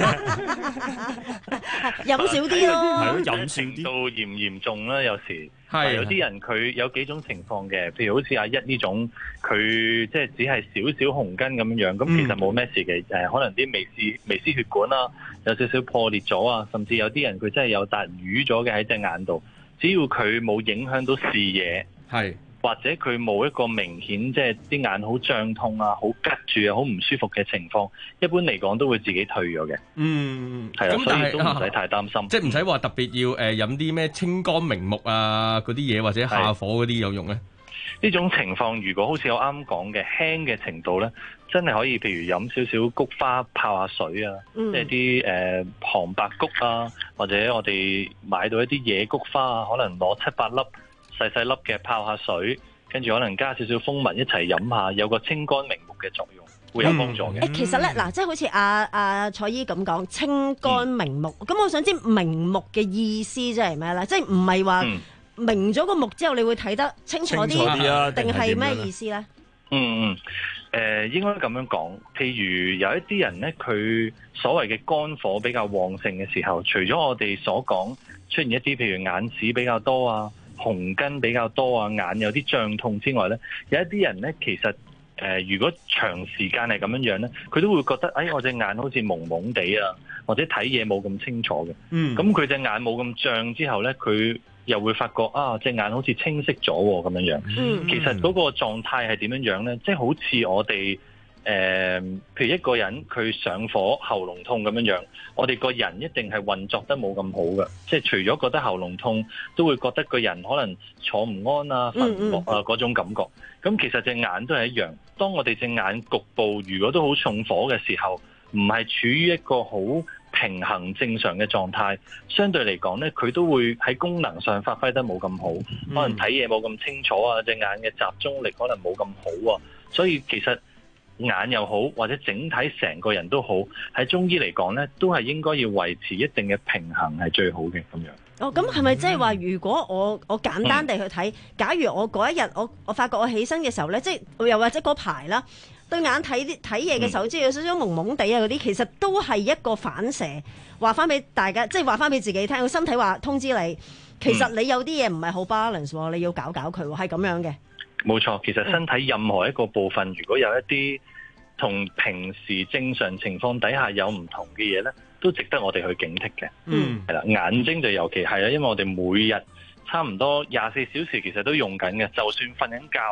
飲少啲咯， 係咯，飲少啲。到嚴唔嚴重啦？有時係有啲人佢有幾種情況嘅，譬如好似阿一呢種，佢即係只係少少紅筋咁樣樣，咁其實冇咩事嘅。誒、嗯，可能啲微絲微絲血管啦，有少少破裂咗啊，甚至有啲人佢真係有笪瘀咗嘅喺隻眼度，只要佢冇影響到視野，係。或者佢冇一個明顯即係啲眼好脹痛啊、好吉住啊、好唔舒服嘅情況，一般嚟講都會自己退咗嘅。嗯，係啊，所以都唔使太擔心。 即係唔使話特別要誒飲啲咩清肝明目啊嗰啲嘢，或者下火嗰啲有用咧？ 呢種情況如果好似我啱講嘅輕嘅程度咧，真係可以譬如飲少少菊花泡下水啊，嗯、即係啲誒杭白菊啊，或者我哋買到一啲野菊花啊，可能攞七八粒。細細粒嘅泡下水，跟住可能加少少蜂蜜一齊飲下，有個清肝明目嘅作用，會有幫助嘅。誒、嗯， 其實咧，嗱，即係好似阿阿蔡姨咁講，清肝明目。咁、嗯、我想知明目嘅意思即係咩咧？即係唔係話明咗個目之後，你會睇得清楚啲，定係咩意思咧？ 嗯嗯，誒、呃，應該咁樣講。譬如有一啲人咧，佢所謂嘅肝火比較旺盛嘅時候，除咗我哋所講出現一啲譬如眼屎比較多啊。紅筋比較多啊，眼有啲脹痛之外咧，有一啲人咧，其實誒、呃，如果長時間係咁樣樣咧，佢都會覺得，哎，我隻眼好似蒙蒙地啊，或者睇嘢冇咁清楚嘅。嗯，咁佢隻眼冇咁脹之後咧，佢又會發覺啊，隻眼好似清晰咗咁樣樣。嗯，其實嗰個狀態係點樣樣咧？即係好似我哋。誒、呃，譬如一個人佢上火、喉嚨痛咁樣樣，我哋個人一定係運作得冇咁好嘅，即係除咗覺得喉嚨痛，都會覺得個人可能坐唔安啊、瞓唔落啊嗰種感覺。咁其實隻眼都係一樣，當我哋隻眼局部如果都好重火嘅時候，唔係處於一個好平衡正常嘅狀態，相對嚟講咧，佢都會喺功能上發揮得冇咁好，可能睇嘢冇咁清楚啊，隻眼嘅集中力可能冇咁好啊，所以其實。眼又好，或者整體成個人都好，喺中醫嚟講咧，都係應該要維持一定嘅平衡係最好嘅咁樣。 哦，咁係咪即係話，如果我我簡單地去睇、嗯，假如我嗰一日我我發覺我起身嘅時候咧，即係又或者嗰排啦，對眼睇啲睇嘢嘅時候，即、嗯、係有少少蒙蒙地啊嗰啲，其實都係一個反射，話翻俾大家，即係話翻俾自己聽，個身體話通知你，其實你有啲嘢唔係好 balance，你要搞搞佢，係咁樣嘅。冇錯，其實身體任何一個部分，如果有一啲同平時正常情況底下有唔同嘅嘢咧，都值得我哋去警惕嘅。嗯，係啦，眼睛就尤其係啦，因為我哋每日差唔多廿四小時其實都用緊嘅，就算瞓緊覺，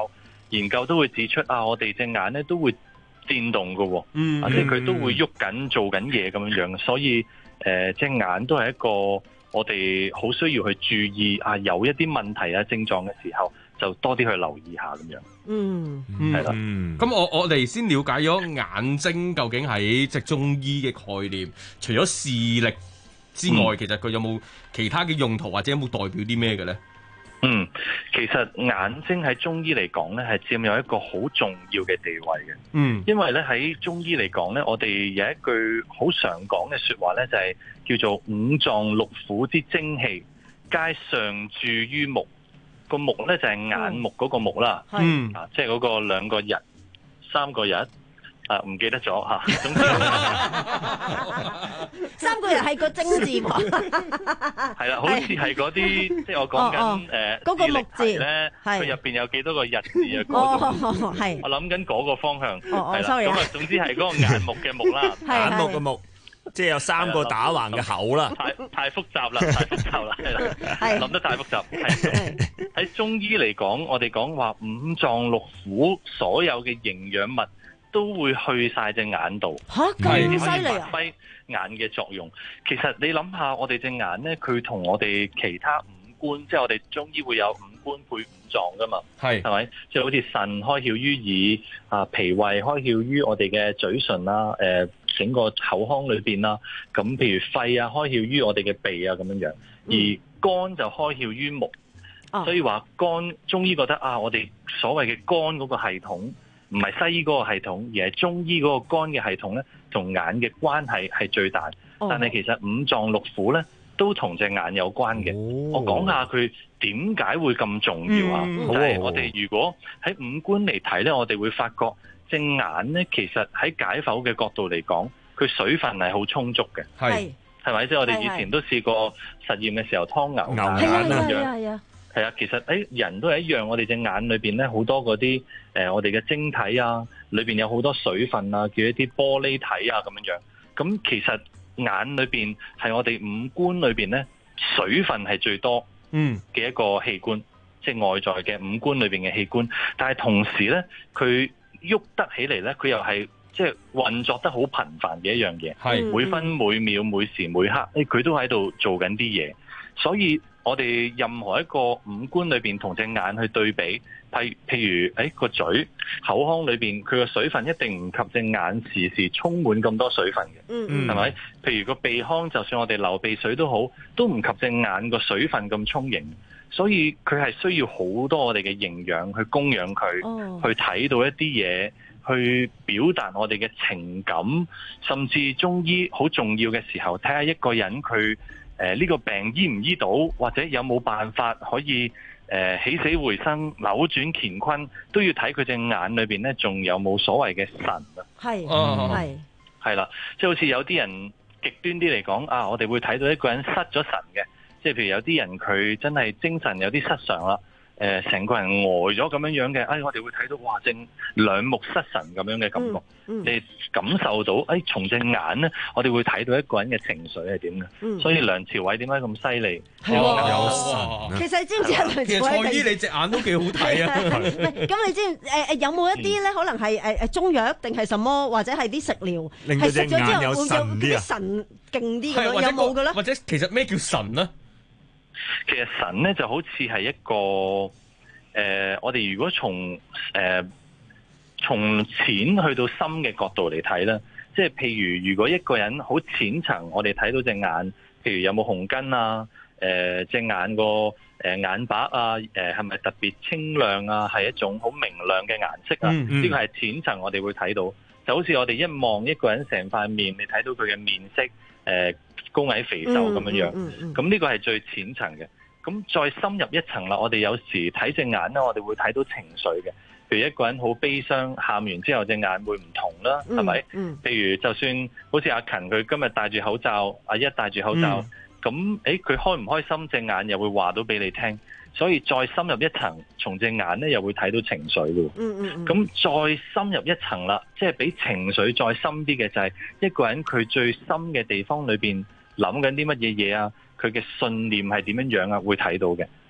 研究都會指出啊，我哋隻眼咧都會震動嘅喎， 嗯， 啊，即係佢都會喐緊做緊嘢咁樣樣，所以誒隻眼都係一個我哋好需要去注意啊，有一啲問題啊症狀嘅時候，就多啲去留意下咁樣。 嗯， 係啦。 咁我我哋先了解咗眼睛究竟喺即係中醫嘅概念，除咗視力之外，嗯、其實佢有冇其他嘅用途，或者有冇代表啲咩嘅咧？ 嗯，其實眼睛喺中醫嚟講咧，係佔有一個好重要嘅地位嘅。 嗯， 因為咧喺中醫嚟講咧，我哋有一句好常講嘅說話咧，就係、是、叫做五臟六腑之精氣，皆上注於目。個目咧就係、是、眼目嗰個目啦。 嗯， 啊，即係嗰個兩個日、三個日。啊，唔記得咗嚇，總之三個人係個精字喎， 係啦，好似係嗰啲，即係我講緊誒嗰個木字咧，佢入邊有幾多個日字啊？ 哦，係， 我諗緊嗰個方向，係啦， 咁啊，總之係嗰個眼目嘅目啦， 眼目嘅目，即係有三個打橫嘅口啦， 太太複雜啦，太複雜啦，係啦，諗得太複雜，係喺中醫嚟講，我哋講話五臟六腑所有嘅營養物，都會去晒隻眼度， 嚇咁犀利啊！ 發揮眼嘅作用。其實你諗下，我哋隻眼咧，佢同我哋其他五官，即係我哋中醫會有五官配五臟噶嘛， 係係咪？即係好似腎開竅於耳，啊脾胃開竅於我哋嘅嘴唇啦，誒、呃、整個口腔裏邊啦。咁譬如肺啊，開竅於我哋嘅鼻啊咁樣樣，而肝就開竅於目。嗯、所以話肝，中醫覺得啊，我哋所謂嘅肝嗰個系統，唔係西醫嗰個系統，而係中醫嗰個肝嘅系統咧，同眼嘅關係係最大。哦、但係其實五臟六腑咧，都同隻眼有關嘅。哦、我講下佢點解會咁重要啊？嗯、就係我哋如果喺五官嚟睇咧，我哋會發覺隻眼咧，其實喺解剖嘅角度嚟講，佢水分係好充足嘅。係係咪？即係我哋以前都試過實驗嘅時候，劏牛眼咁樣。係啊，其實誒人都係一樣，我哋隻眼裏邊咧好多嗰啲誒我哋嘅晶體啊，裏邊有好多水分啊，叫一啲玻璃體啊咁樣樣。咁其實眼裏邊係我哋五官裏邊咧水分係最多嗯嘅一個器官，嗯、即係外在嘅五官裏邊嘅器官。但係同時咧，佢喐得起嚟咧，佢又係即係運作得好頻繁嘅一樣嘢。係每分每秒每時每刻，誒佢都喺度做緊啲嘢，所以。我哋任何一個五官裏邊同隻眼去對比，譬譬如誒個嘴口腔裏邊，佢個水分一定唔及隻眼時時充滿咁多水分嘅，嗯，係咪？譬如個鼻腔，就算我哋流鼻水都好，都唔及隻眼個水分咁充盈，所以佢係需要好多我哋嘅營養去供養佢，哦、去睇到一啲嘢，去表達我哋嘅情感，甚至中醫好重要嘅時候，睇下一個人佢。誒呢、呃這個病醫唔醫到，或者有冇辦法可以誒、呃、起死回生、扭轉乾坤，都要睇佢隻眼裏邊咧，仲有冇所謂嘅神啊？係，係，係啦，即係好似有啲人極端啲嚟講啊，我哋會睇到一個人失咗神嘅，即係譬如有啲人佢真係精神有啲失常啦。誒、呃，成個人呆咗咁樣樣嘅，哎，我哋會睇到哇，正兩目失神咁樣嘅感覺，嗯嗯、你感受到，哎，從隻眼咧，我哋會睇到一個人嘅情緒係點嘅，嗯、所以梁朝偉點解咁犀利？ 係有神。其實你知唔知啊？梁朝偉其實蔡姨你隻眼都幾好睇啊！ 咁你知誒誒有冇一啲咧？可能係誒誒中藥定係什麼，或者係啲食療，係食咗之後會有啲神勁啲咁樣，有冇嘅咧？ 或者其實咩叫神咧？ 其實神咧就好似係一個誒、呃，我哋如果從誒、呃、從淺去到深嘅角度嚟睇咧，即係譬如如果一個人好淺層，我哋睇到隻眼，譬如有冇紅筋啊，誒、呃、隻眼個誒、呃、眼白啊，誒係咪特別清亮啊，係一種好明亮嘅顏色啊？呢、嗯、個係淺層我哋會睇到，就好似我哋一望一個人成塊面，你睇到佢嘅面色誒。呃高矮肥瘦咁樣樣，咁呢、嗯嗯嗯、個係最淺層嘅。咁再深入一層啦，我哋有時睇隻眼咧，我哋會睇到情緒嘅。譬如一個人好悲傷，喊完之後隻眼會唔同啦，係咪？嗯，譬如就算好似阿勤佢今日戴住口罩，阿一戴住口罩，咁誒佢開唔開心，隻眼又會話到俾你聽。所以再深入一層，從隻眼咧又會睇到情緒嘅。嗯嗯嗯。咁再深入一層啦，即係比情緒再深啲嘅就係一個人佢最深嘅地方裏邊諗緊啲乜嘢嘢啊？佢嘅信念係點樣樣啊？會睇到嘅。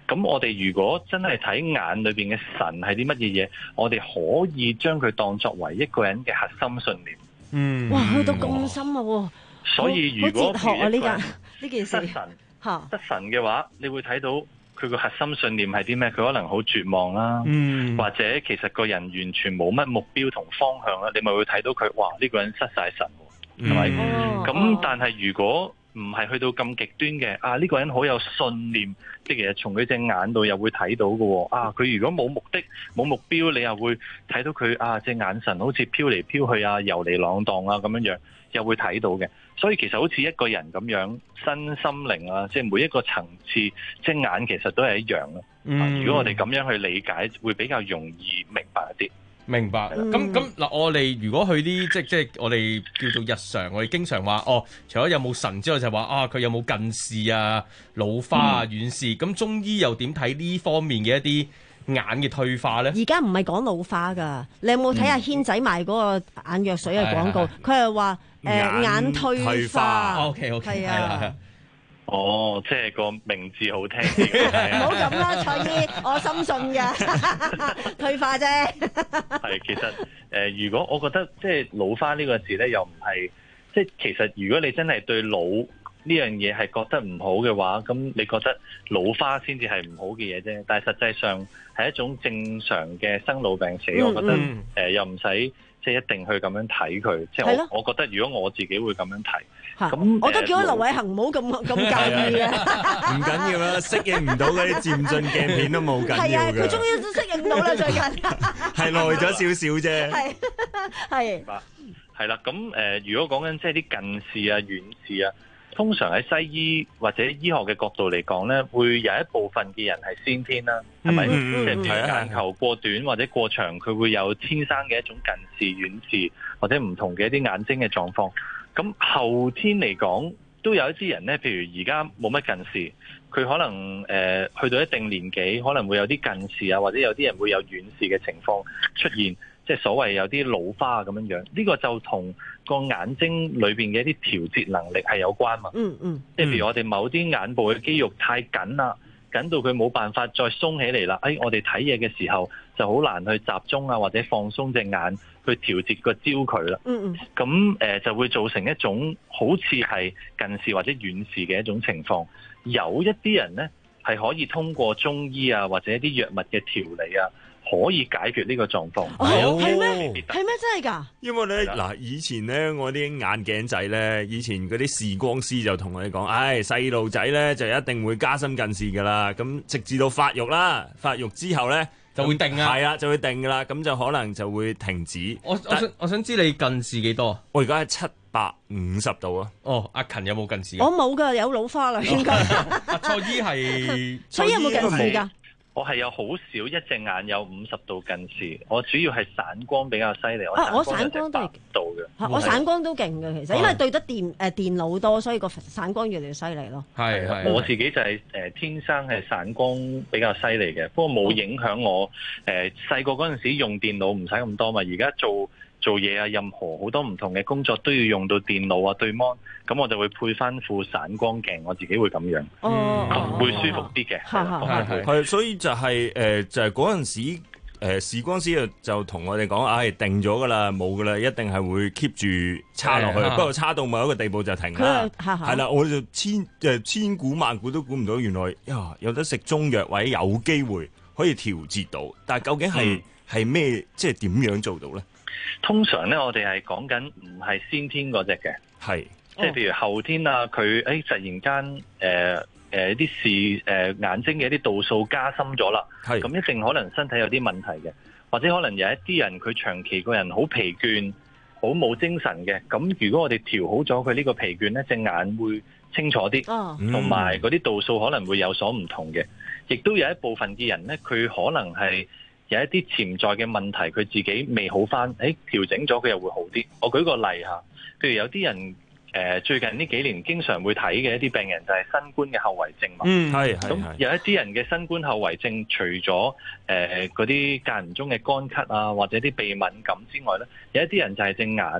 咁我哋如果真係睇眼裏邊嘅神係啲乜嘢嘢，我哋可以將佢當作為一個人嘅核心信念。 嗯， 哇，去到咁深啊喎！ 所以如果哲學啊呢個呢件事， 得神嚇得神嘅話，你會睇到佢個核心信念係啲咩？佢可能好絕望啦， 嗯， 或者其實個人完全冇乜目標同方向啦，你咪會睇到佢哇呢個人失晒神喎，係咪？咁但係如果唔係去到咁極端嘅，啊呢個人好有信念，即係其實從佢隻眼度又會睇到嘅喎。啊佢如果冇目的冇目標，你又會睇到佢啊隻眼神好似飄嚟飄去啊，遊嚟浪蕩啊咁樣樣，又會睇到嘅。所以其實好似一個人咁樣，身心靈啊，即係每一個層次，隻眼其實都係一樣咯。嗯，如果我哋咁樣去理解，會比較容易明白一啲。 明白。咁咁嗱，我哋如果去啲即即係我哋叫做日常，我哋經常話哦，除咗有冇神之外，就話啊佢有冇近視啊、老花啊、遠視。咁、嗯、中醫又點睇呢方面嘅一啲眼嘅退化咧？ 而家唔係講老花㗎，你有冇睇阿軒仔賣嗰個眼藥水嘅廣告？佢係話誒眼退化。 OK OK， 係啊。 哦，即係個名字好聽， 唔好咁啦，蔡醫，我深信嘅，退化啫。 係其實誒、呃，如果我覺得即係老花呢個字咧，又唔係即係其實如果你真係對老呢樣嘢係覺得唔好嘅話，咁你覺得老花先至係唔好嘅嘢啫。但係實際上係一種正常嘅生老病死，嗯、我覺得誒、嗯呃、又唔使即係一定去咁樣睇佢。即係我我覺得如果我自己會咁樣睇。 咁我都叫咗劉偉恒唔好咁咁介意啊！ 唔緊要啦，適應唔到嗰啲漸進鏡片都冇緊要嘅。係啊， 佢終於都適應到啦，最近係耐咗少少啫。 係係係啦，咁誒、呃，如果講緊即係啲近視啊、遠視啊，通常喺西醫或者醫學嘅角度嚟講咧，會有一部分嘅人係先天啦，係咪？即係譬如眼球過短或者過長，佢會有天生嘅一種近視、遠視或者唔同嘅一啲眼睛嘅狀況。咁後天嚟講，都有一啲人咧，譬如而家冇乜近視，佢可能誒、呃、去到一定年紀，可能會有啲近視啊，或者有啲人會有遠視嘅情況出現，即係所謂有啲老花咁樣樣。呢、這個就同個眼睛裏邊嘅一啲調節能力係有關嘛。嗯嗯。即係譬如我哋某啲眼部嘅肌肉太緊啦，緊到佢冇辦法再鬆起嚟啦。誒、哎，我哋睇嘢嘅時候就好難去集中啊，或者放鬆隻眼。去調節個焦距啦，嗯嗯，咁誒、呃、就會造成一種好似係近視或者遠視嘅一種情況。有一啲人咧係可以通過中醫啊或者一啲藥物嘅調理啊，可以解決呢個狀況。 哦，係咩？係咩？真係㗎？ 因為咧嗱，以前咧我啲眼鏡仔咧，以前嗰啲視光師就同我哋講，唉，細路仔咧就一定會加深近視㗎啦。咁直至到發育啦，發育之後咧。 就會定啊， 係啊，就會定噶啦，咁就可能就會停止。 我我想我想知你近視幾多？ 我而家係七百五十度啊。 哦，阿勤有冇近視？ 我冇噶，有老花啦，應該。 阿蔡醫係， 蔡醫有冇近視噶？ 我係有好少一隻眼有五十度近視，我主要係散光比較犀利。 啊，我散光都係度嘅， 我散光都勁嘅，其實因為對得電誒電腦多，所以個散光越嚟越犀利咯。 係係，我自己就係誒天生係散光比較犀利嘅，不過冇影響我誒細個嗰陣時用電腦唔使咁多嘛，而家做。做嘢啊，任何好多唔同嘅工作都要用到電腦啊對 mon，咁我就會配翻副散光鏡，我自己會咁樣，哦、嗯，會舒服啲嘅。 係係，所以就係、是、誒、呃、就係嗰陣時誒、呃、視光師就就同我哋講，唉、哎、定咗噶啦，冇噶啦，一定係會 keep 住叉落去，不過叉到某一個地步就停啦。係啦，我就千誒千估萬估都估唔到，原來呀有得食中藥或者有機會可以調節到，但係究竟係係咩？即係點樣做到咧？ 通常咧，我哋係講緊唔係先天嗰隻嘅， 係即係譬如後天啊，佢誒、哎、突然間誒誒啲視誒眼睛嘅一啲度數加深咗啦，係咁一定可能身體有啲問題嘅，或者可能有一啲人佢長期個人好疲倦、好冇精神嘅，咁如果我哋調好咗佢呢個疲倦咧，隻眼會清楚啲，同埋嗰啲度數可能會有所唔同嘅，亦都有一部分嘅人咧，佢可能係。有一啲潛在嘅問題，佢自己未好返，誒調整咗佢又會好啲。我舉個例嚇，譬如有啲人誒、呃、最近呢幾年經常會睇嘅一啲病人就係新冠嘅後遺症嘛。嗯，係係。咁有一啲人嘅新冠後遺症，除咗誒嗰啲間唔中嘅乾咳啊，或者啲鼻敏感之外咧，有一啲人就係隻眼咧，好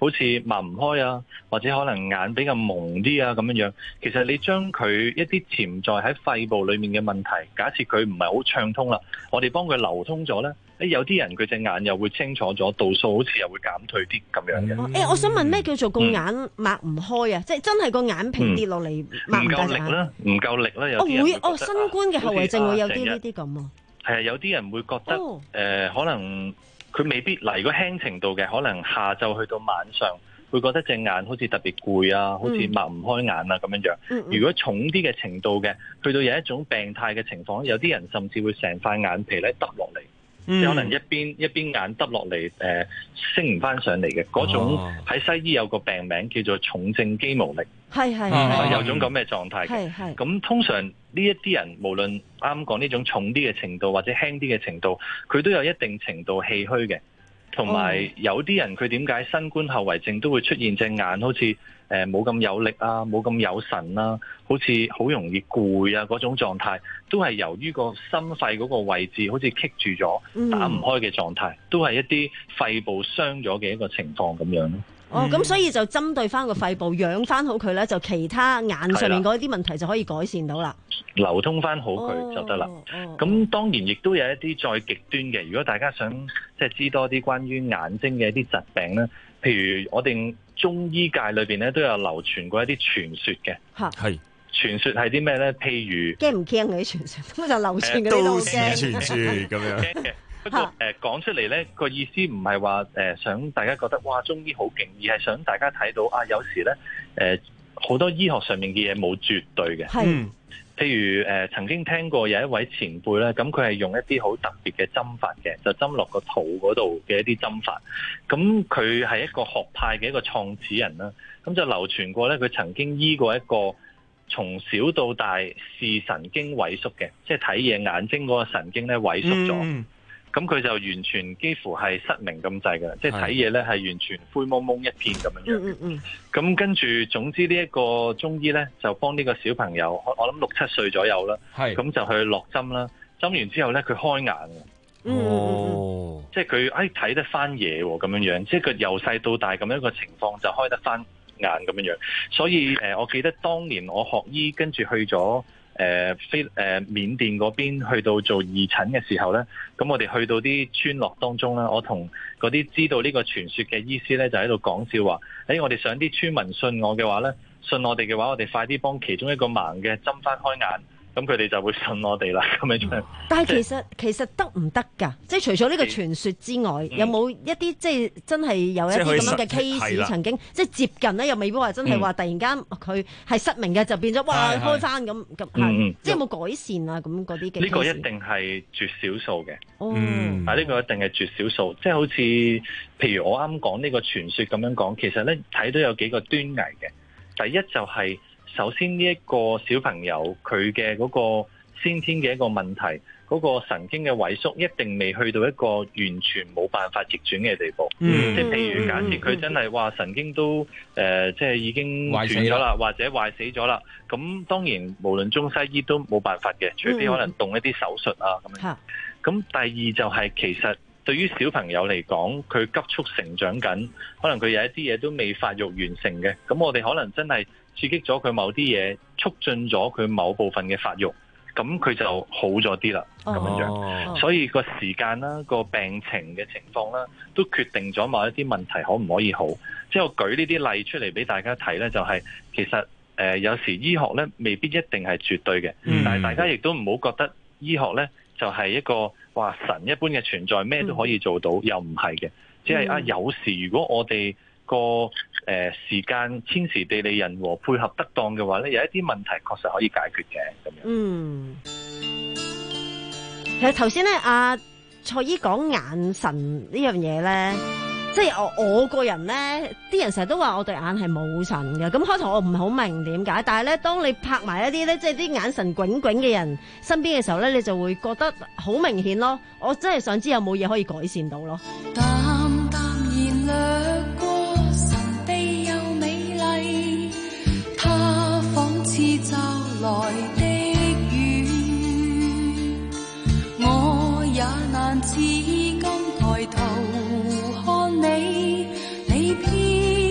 好似擘唔開啊，或者可能眼比較蒙啲啊咁樣樣。其實你將佢一啲潛在喺肺部裡面嘅問題，假設佢唔係好暢通啦，我哋幫佢流通咗咧，誒有啲人佢隻眼又會清楚咗，度數好似又會減退啲咁樣嘅。誒、 嗯欸，我想問咩叫做個眼擘唔開啊？嗯、即係真係個眼皮跌落嚟擘唔大隻眼？唔夠力啦， 唔夠力啦，有啲人會哦，新冠嘅後遺症會有啲呢啲咁啊。 係啊，有啲人會覺得誒、哦呃，可能佢未必嗱，如果輕程度嘅，可能下晝去到晚上。會覺得隻眼好似特別攰啊，好似擘唔開眼啊咁樣樣。嗯、如果重啲嘅程度嘅，去到有一種病態嘅情況，有啲人甚至會成塊眼皮咧耷落嚟，嗯、即可能一邊一邊眼耷落嚟，誒、呃、升唔翻上嚟嘅嗰種。喺、哦、西醫有個病名叫做重症肌無力，係係係有種咁嘅狀態嘅。係咁通常呢一啲人，無論啱啱講呢種重啲嘅程度或者輕啲嘅程度，佢都有一定程度氣虛嘅。同埋有啲人佢點解新冠後遺症都會出現隻眼好似誒冇咁有力啊，冇咁有神啊，好似好容易攰啊嗰種狀態，都係由於個心肺嗰個位置好似棘住咗，打唔開嘅狀態，嗯、都係一啲肺部傷咗嘅一個情況咁樣咯。 哦，咁所以就針對翻個肺部養翻好佢咧，就其他眼上面嗰啲問題就可以改善到啦， 流通翻好佢就得啦。咁、哦、當然亦都有一啲再極端嘅，如果大家想即係知多啲關於眼睛嘅一啲疾病咧，譬如我哋中醫界裏邊咧都有流傳過一啲傳說嘅，係傳說係啲咩咧？譬如驚唔驚嗰啲傳說？咁就流傳嗰啲都驚傳說咁樣。 不過誒講出嚟咧個意思唔係話誒想大家覺得哇中醫好勁，而係想大家睇到啊有時咧誒好多醫學上面嘅嘢冇絕對嘅。嗯，譬如誒、呃、曾經聽過有一位前輩咧，咁佢係用一啲好特別嘅針法嘅，就針落個肚嗰度嘅一啲針法。咁佢係一個學派嘅一個創始人啦。咁就流傳過咧，佢曾經醫過一個從小到大視神經萎縮嘅，即係睇嘢眼睛嗰個神經咧萎縮咗。嗯咁佢就完全幾乎係失明咁滯嘅，即係睇嘢咧係完全灰蒙蒙一片咁樣樣。嗯嗯咁、嗯、跟住總之呢一個中醫咧就幫呢個小朋友，我我諗六七歲左右啦。係。咁就去落針啦，針完之後咧佢開眼。哦。即係佢誒睇得翻嘢喎，咁樣樣，即係佢由細到大咁樣一個情況就開得翻眼咁樣樣。所以誒、呃，我記得當年我學醫跟住去咗。誒非誒緬甸嗰邊去到做義診嘅時候咧，咁我哋去到啲村落當中啦，我同嗰啲知道呢個傳說嘅醫師咧，就喺度講笑話，誒、欸、我哋想啲村民信我嘅話咧，信我哋嘅話，我哋快啲幫其中一個盲嘅針翻開眼。咁佢哋就會信我哋啦，咁樣樣。 但係其實其實得唔得㗎？即係除咗呢個傳說之外，嗯、有冇一啲即係真係有一啲咁樣嘅 case 曾經即係接近咧，又未必話真係話突然間佢係失明嘅就變咗哇開翻咁咁，即係有冇改善啊？咁嗰啲嘅。呢個一定係絕少數嘅。嗯，啊呢、呢個一定係絕少數，即係好似譬如我啱講呢個傳說咁樣講，其實咧睇到有幾個端倪嘅。第一就係、是。首先呢一個小朋友佢嘅嗰個先天嘅一個問題，嗰、那個神經嘅萎縮一定未去到一個完全冇辦法逆轉嘅地步。嗯、即係譬如假設佢真係話神經都誒、呃，即係已經斷咗啦，或者壞死咗啦。咁當然無論中西醫都冇辦法嘅，除非可能動一啲手術啊咁樣。咁、嗯、第二就係、是、其實對於小朋友嚟講，佢急速成長緊，可能佢有一啲嘢都未發育完成嘅。咁我哋可能真係刺激咗佢某啲嘢，促進咗佢某部分嘅發育，咁佢就好咗啲啦，咁樣樣。Oh. 所以個時間啦、個病情嘅情況啦，都決定咗某一啲問題可唔可以好。即係我舉呢啲例出嚟俾大家睇咧，就係、是、其實誒、呃、有時醫學咧未必一定係絕對嘅，mm. 但係大家亦都唔好覺得醫學咧就係、是、一個話神一般嘅存在，咩都可以做到，mm. 又唔係嘅。只係啊，有時如果我哋個誒時間天時地利人和配合得當嘅話咧，有一啲問題確實可以解決嘅咁樣。嗯， 其實頭先咧，阿蔡醫講眼神呢樣嘢咧，即係我我個人咧，啲人成日都話我對眼係冇神嘅。咁開頭我唔係好明點解，但係咧，當你拍埋一啲咧，即係啲眼神炯炯嘅人身邊嘅時候咧，你就會覺得好明顯咯。我真係想知有冇嘢可以改善到咯。淡淡然掠過神秘又美麗，它仿似驟來的雨，我也難似今抬頭看你，你偏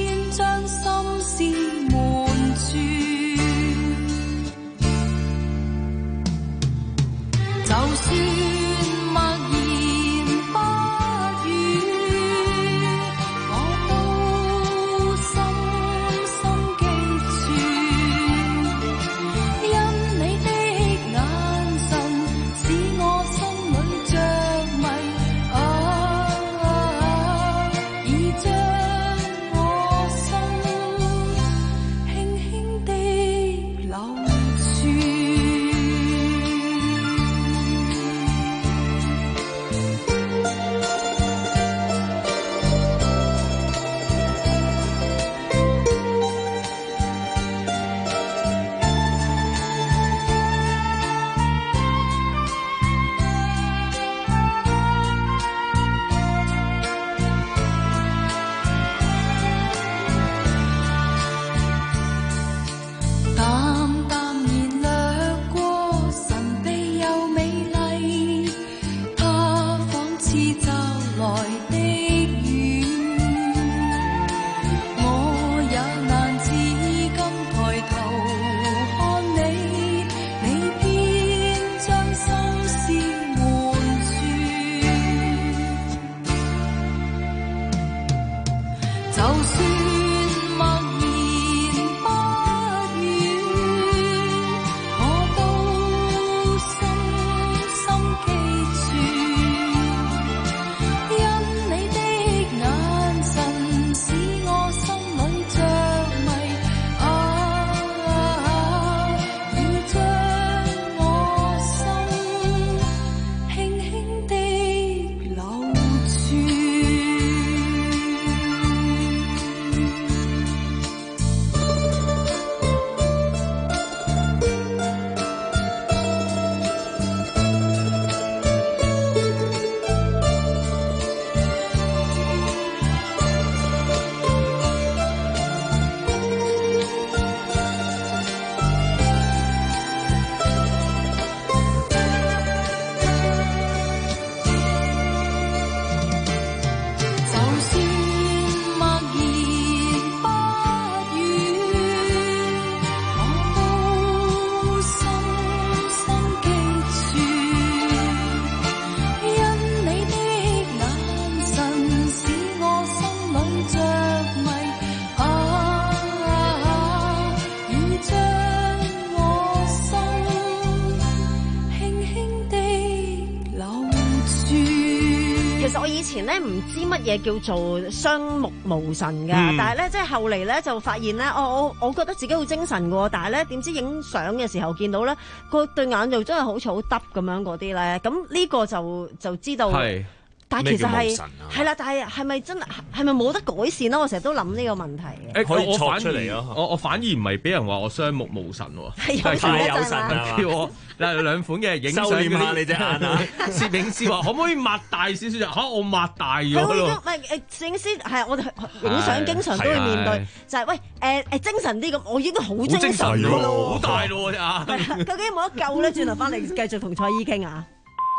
前咧唔知乜嘢叫做雙目無神㗎，嗯、但係咧即係後嚟咧就發現咧，哦我我覺得自己好精神喎，但係咧點知影相嘅時候見到咧個對眼就真係好似好耷咁樣嗰啲咧，咁呢個就就知道。但係其實係係啦，但係係咪真係係咪冇得改善咯？我成日都諗呢個問題嘅。 可以錯出嚟啊！我我反而唔係俾人話我雙目無神喎， 係有神有神啊！叫我嗱兩款嘅影相嗰啲，收斂下你隻眼啊！攝影師話可唔可以擘大少少？嚇我擘大咗咯！ 唔係誒，攝影師係我哋影相經常都會面對，就係喂誒誒精神啲咁，我已經好精神咯， 好大咯隻眼。 究竟有冇得救咧？轉頭翻嚟繼續同蔡姨傾啊！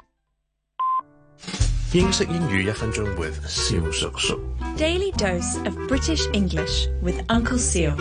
英式英語一分鐘 with 蕭叔叔。 Daily dose of British English with Uncle Seal。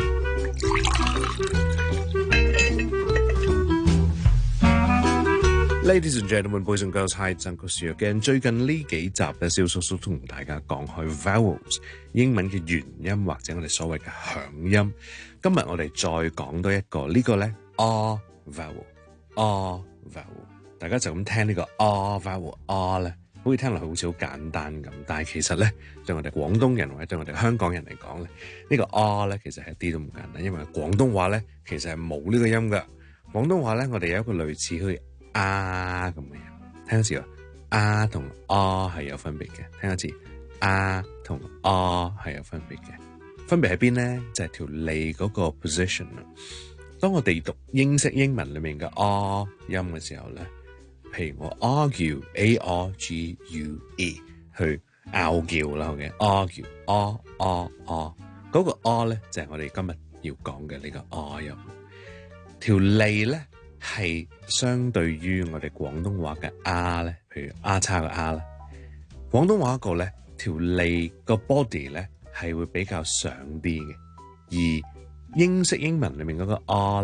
Ladies and gentlemen, boys and girls, hi, it's Uncle Seal again。最近呢幾集咧，蕭叔叔同大家講開 vowels 英文嘅元音或者我哋所謂嘅響音。今日我哋再講多一個，呢個咧 r vowel，r vowel。大家就咁聽呢個 r vowel r 咧。好似聽落去好似好簡單咁，但係其實咧，對我哋廣東人或者對我哋香港人嚟講咧，呢個 R 咧其實係一啲都唔簡單，因為廣東話咧其實係冇呢個音㗎。廣東話咧，我哋有一個類似好似啊咁嘅嘢，聽一次啊，啊同 R 係有分別嘅，聽一次，啊同 R 係有分別嘅，分別喺邊咧？就係條脷嗰個 position 啊。當我哋讀英式英文裡面嘅 R 音嘅時候咧。譬如我 argue a r g u e 去拗撬啦，好嘅 argue r r r 嗰個 r 咧就係我哋今日要講嘅呢個 r 音。條脷咧係相對於我哋廣東話嘅 r 咧，譬如 r 叉嘅 r 啦，廣東話個咧條脷個 body 咧係會比較上啲嘅，而英式英文裏面嗰個 r 咧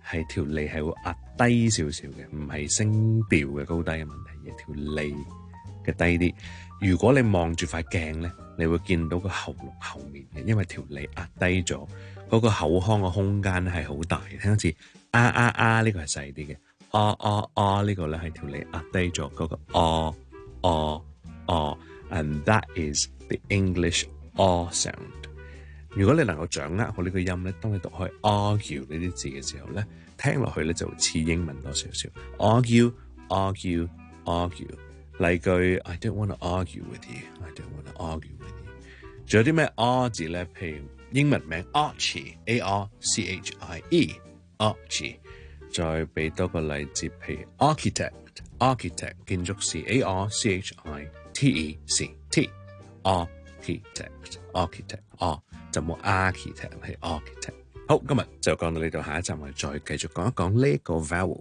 係條脷係會壓低少少嘅，唔係聲調嘅高低嘅問題，而係條脷嘅低啲。如果你望住塊鏡咧，你會見到個喉嚨後面嘅，因為條脷壓低咗，嗰個口腔嘅空間咧係好大嘅。聽一次啊啊啊，呢個係細啲嘅，啊啊啊呢個咧係條脷壓低咗，嗰個啊啊啊 and that is the English R sound。如果你能夠掌握好呢個音咧，當你讀開 argue 呢啲字嘅時候咧，聽落去咧就似英文多少少。argue argue argue， 例句 I don't want to argue with you， I don't want to argue with you。仲有啲咩 R 字咧？譬如英文名 Archie A R C H I E Archie。再俾多個例子，譬如 architect architect 建築師 A R C H I T E C T architect architect R。就冇 architect 係 architect。好，今日就講到呢度，下一集我哋再繼續講一講呢一個 vowel。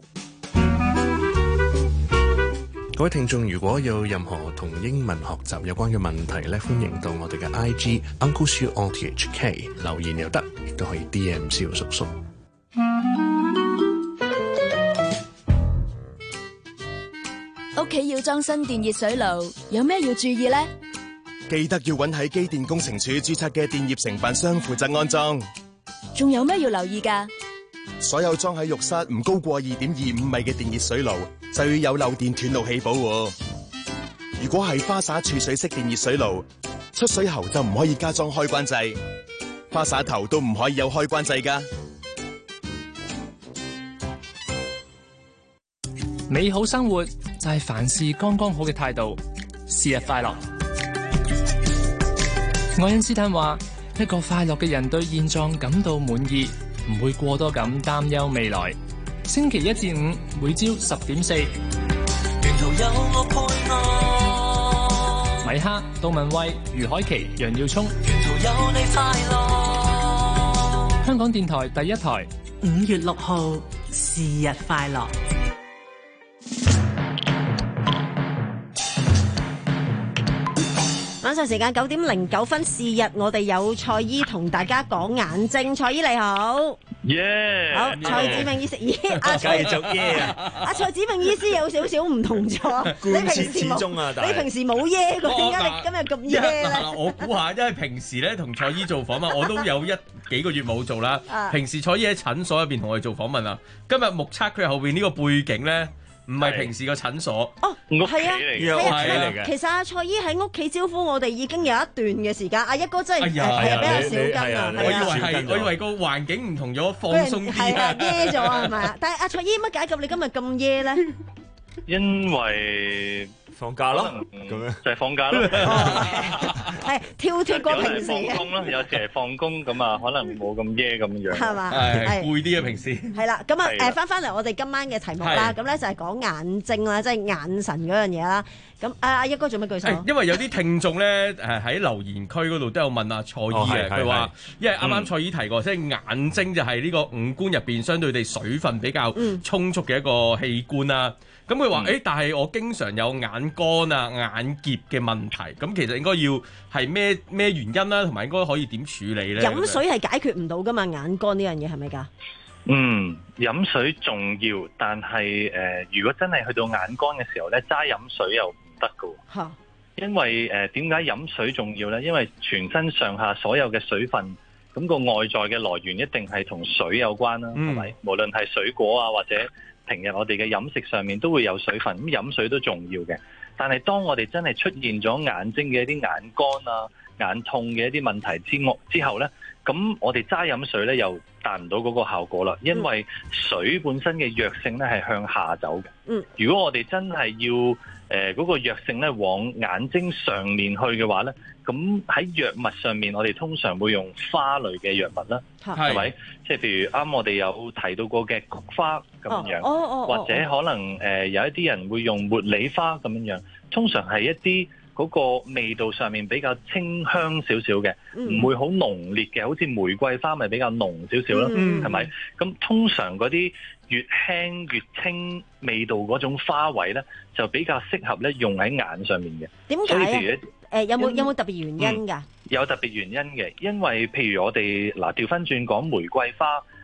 各位聽眾，如果有任何同英文學習有關嘅問題咧，歡迎到我哋嘅 I G Uncle Siu R T H K 留言又得，亦都可以 D M 蕭叔叔。 屋企要裝新電熱水爐，有咩要注意咧？ 記得要揾喺機電工程署註冊嘅電業承辦商負責安裝。 仲有咩要留意㗎？ 所有裝喺浴室唔高過二點二五米嘅電熱水爐，就要有漏電斷路器保護。如果係花灑儲水式電熱水爐，出水喉就唔可以加裝開關掣，花灑頭都唔可以有開關掣㗎。 美好生活就係凡事剛剛好嘅態度。節日快樂！愛因斯坦話：一個快樂嘅人對現狀感到滿意，唔會過多咁擔憂未來。星期一至五每朝十點四，沿途有我陪我。米哈、杜文蔚、余凱琪、楊耀聰，沿途有你快樂。香港電台第一台， 五月六號，是日快樂。 晚上時間九點零九分，是日我哋有蔡姨同大家講眼睛。蔡姨你好， 耶、yeah, 好，蔡子明醫師，咦，阿蔡繼續耶啊！ 阿蔡子明醫師有少少唔同咗，你平時冇啊，你平時冇耶過，點解你今日咁耶咧？ 我估下，因為平時咧同蔡姨做訪問，我都有一幾個月冇做啦。平時蔡姨喺診所入邊同我哋做訪問啊，今日目測佢後邊呢個背景咧。唔係平時個診所哦，係啊， 係啊，係啊。 其實阿蔡姨喺屋企招呼我哋已經有一段嘅時間，阿一哥真係係啊比較少跟啊。 我以為係，我以為個環境唔同咗，放鬆啲係啊，耶咗係咪啊？但係阿蔡姨乜解咁你今日咁耶咧？ 因為放假咯，咁樣就係放假咯。 係跳脫過平時嘅。 放工咯，有時係放工咁啊，可能冇咁耶咁樣。 係嘛？ 係攰啲啊，平時。 係啦，咁啊誒，翻翻嚟我哋今晚嘅題目啦，咁咧就係講眼睛啦，即係眼神嗰樣嘢啦。咁阿阿一哥做乜舉手？ 因為有啲聽眾咧誒喺留言區嗰度都有問阿蔡姨嘅，佢話因為啱啱蔡姨提過，即係眼睛就係呢個五官入邊相對地水分比較充足嘅一個器官啦。咁佢話誒，但係我經常有眼乾啊、眼澀嘅問題，咁其實應該要係咩咩原因啦，同埋應該可以點處理咧？ 飲水係解決唔到噶嘛，眼乾呢樣嘢係咪㗎？ 嗯，飲水重要，但係誒、呃，如果真係去到眼乾嘅時候咧，齋飲水又唔得㗎。嚇，因為誒點解飲水重要咧？因為全身上下所有嘅水分，咁個外在嘅來源一定係同水有關啦，係咪、嗯？無論係水果啊，或者平日我哋嘅飲食上面都會有水分，咁飲水都重要嘅。但係當我哋真係出現咗眼睛嘅一啲眼乾啊、眼痛嘅一啲問題之外之後咧，咁我哋齋飲水咧又達唔到嗰個效果啦，因為水本身嘅藥性咧係向下走嘅。嗯，如果我哋真係要誒嗰、呃嗰個藥性咧往眼睛上面去嘅話咧，咁喺藥物上面我哋通常會用花類嘅藥物啦，係咪？即係譬如啱我哋有提到過嘅菊花咁樣，哦哦哦哦、或者可能誒、呃、有一啲人會用茉莉花咁樣樣，通常係一啲嗰個味道上面比較清香少少嘅，唔、嗯、會好濃烈嘅，好似玫瑰花咪比較濃少少啦，係咪、嗯？咁通常嗰啲越輕越清味道嗰種花卉咧，就比較適合咧用喺眼上面嘅。點解啊？ 誒有冇有冇特別原因㗎、嗯？ 有特別原因嘅，因為譬如我哋嗱調翻轉講玫瑰花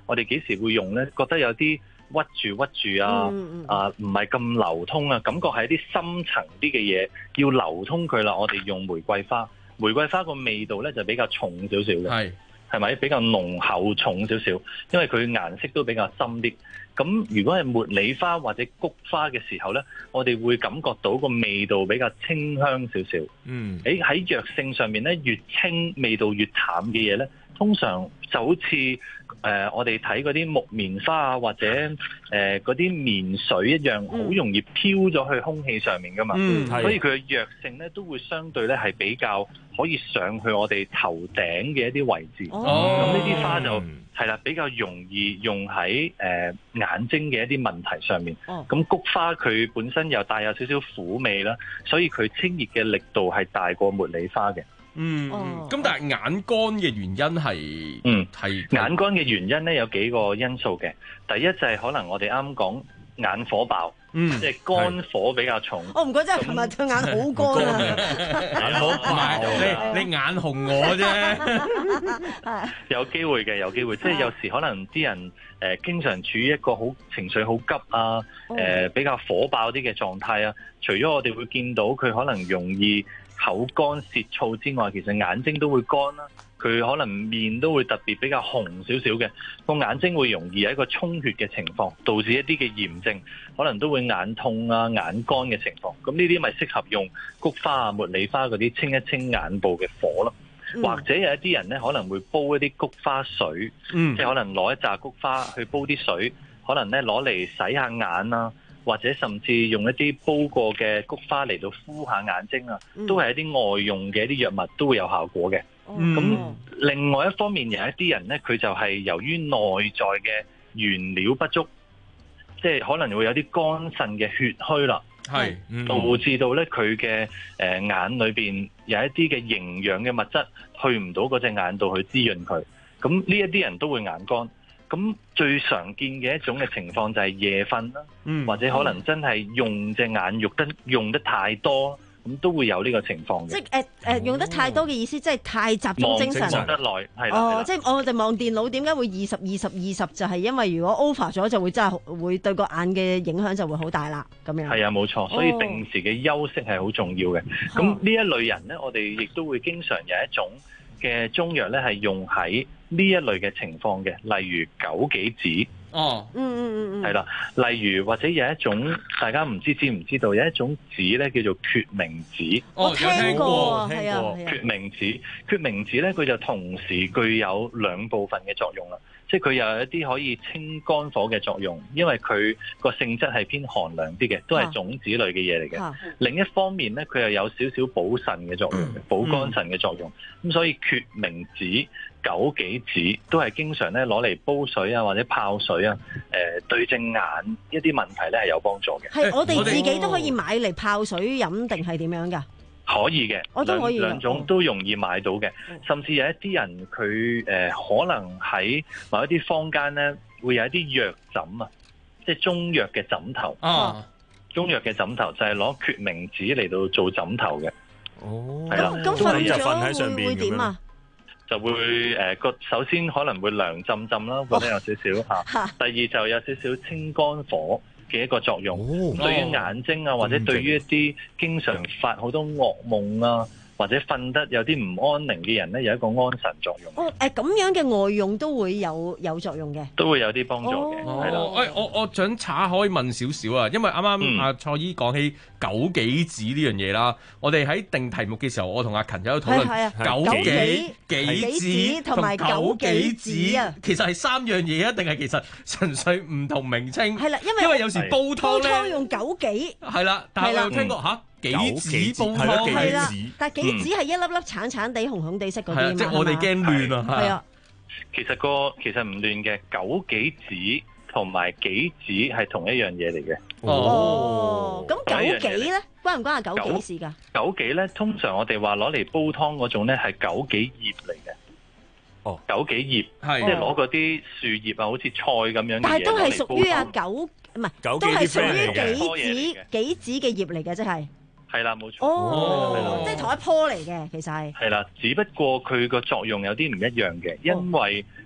我哋幾時會用咧？覺得有啲屈住屈住啊，嗯嗯、啊唔係咁流通啊，感覺係一啲深層啲嘅嘢要流通佢啦。我哋用玫瑰花，玫瑰花個味道咧就比較重少少嘅，係係咪比較濃厚重少少？因為佢顏色都比較深啲。咁如果係茉莉花或者菊花嘅時候咧，我哋會感覺到個味道比較清香少少。嗯，喺喺藥性上面咧，越清味道越淡嘅嘢咧，通常就好似誒、呃、我哋睇嗰啲木棉花啊，或者誒嗰啲棉水一樣，好容易飄咗去空氣上面噶嘛。嗯，所以佢嘅藥性咧都會相對咧係比較可以上去我哋頭頂嘅一啲位置。哦，咁呢啲花就係啦，比較容易用喺誒、呃、眼睛嘅一啲問題上面。哦，咁菊花佢本身又帶有少少苦味啦，所以佢清熱嘅力度係大過茉莉花嘅。 嗯，咁、哦、但係眼乾嘅原因係，嗯，係眼乾嘅原因咧有幾個因素嘅。第一就係可能我哋啱講眼火爆，嗯，即係肝火比較重。 我唔覺得琴日對眼好乾啊， 眼火爆，你你眼紅我啫， 有機會嘅，有機會，即係有時可能啲人誒、呃、經常處於一個好情緒好急啊，誒、呃、比較火爆啲嘅狀態啊。除咗我哋會見到佢可能容易口乾舌燥之外，其實眼睛都會乾啦。佢可能面都會特別比較紅少少嘅，個眼睛會容易有一個充血嘅情況，導致一啲嘅炎症，可能都會眼痛啊、眼乾嘅情況。咁呢啲咪適合用菊花啊、茉莉花嗰啲清一清眼部嘅火咯。嗯、或者有一啲人咧可能會煲一啲菊花水，嗯、即係可能攞一紮菊花去煲啲水，可能咧攞嚟洗下眼啊。或者甚至用一啲煲過嘅菊花嚟到敷下眼睛啊，都係一啲外用嘅一啲藥物都會有效果嘅。咁、嗯、另外一方面有一啲人咧，佢就係由於內在嘅原料不足，即係可能會有啲肝腎嘅血虛啦，係、嗯、導致到咧佢嘅誒眼裏邊有一啲嘅營養嘅物質去唔到嗰隻眼度去滋潤佢。咁呢一啲人都會眼乾。咁最常見嘅一種嘅情況就係夜瞓啦，嗯、或者可能真係用隻眼用得用得太多，咁都會有呢個情況嘅。 即係誒誒用得太多嘅意思，即係太集中精神。 望得耐係啦。 哦，即係我哋望電腦點解會二十二十二十？就係因為如果 over 咗，就會真係會對個眼嘅影響就會好大啦。咁樣係啊，冇錯。所以定時嘅休息係好重要嘅。咁呢、哦、一類人咧，我哋亦都會經常有一種嘅中藥咧，係用喺呢一類嘅情況嘅，例如枸杞子。哦，嗯嗯嗯嗯，係啦，例如或者有一種大家唔知知唔知道，有一種子咧叫做決明子。 我聽過， 聽過決明子。決明子咧，佢就同時具有兩部分嘅作用啦。即係佢又有一啲可以清肝火嘅作用，因為佢個性質係偏寒涼啲嘅，都係種子類嘅嘢嚟嘅。啊、另一方面咧，佢又有少少補腎嘅作用嘅，補肝腎嘅作用。咁、嗯、所以決明子、枸杞子都係經常咧攞嚟煲水啊，或者泡水啊，誒、呃、對隻眼一啲問題咧係有幫助嘅。 係我哋自己都可以買嚟泡水飲，定係點樣㗎？ 可以嘅， 我都可以， 兩種都容易買到嘅。嗯、甚至有一啲人佢誒、呃、可能喺某一啲坊間咧，會有一啲藥枕啊，即係中藥嘅枕頭。啊，中藥嘅枕頭就係攞決明子嚟到做枕頭嘅。哦，係啦， 咁瞓咗會會點啊？ 就會誒個、呃、首先可能會涼浸浸啦，覺得有少少嚇。第二就有少少清肝火嘅一個作用，哦、對於眼睛啊，或者對於一啲經常發好多噩夢啊，或者瞓得有啲唔安寧嘅人咧，有一個安神作用。 哦，誒、呃、咁樣嘅外用都會有有作用嘅， 都會有啲幫助嘅，係啦、 哦。誒的，我我想查可以問少少啊，因為啱啱阿蔡姨講起枸杞子呢樣嘢啦，我哋喺定題目嘅時候，我同阿勤有討論枸杞、杞子同埋枸杞子啊，其實係三樣嘢啊，定係其實純粹唔同名稱？係啦，因為因為有時煲湯咧， 煲湯用枸杞係啦，但係我有聽過嚇。杞子煲湯係啦，但係杞子係一粒粒橙橙地、紅紅地色嗰啲嘛， 即係我哋驚亂啊！ 係啊， 其實個其實唔亂嘅，枸杞子同埋杞子係同一樣嘢嚟嘅。 哦，咁枸杞咧，關唔關阿枸杞事㗎？ 枸杞咧，通常我哋話攞嚟煲湯嗰種咧係枸杞葉嚟嘅。哦，枸杞葉係即係攞嗰啲樹葉啊，好似菜咁樣嘅嘢。 但係都係屬於阿枸，唔係都係屬於杞子杞子嘅葉嚟嘅，即係。 係啦，冇錯。 哦，即係同一棵嚟嘅，其實係。 係啦，只不過佢個作用有啲唔一樣嘅，因為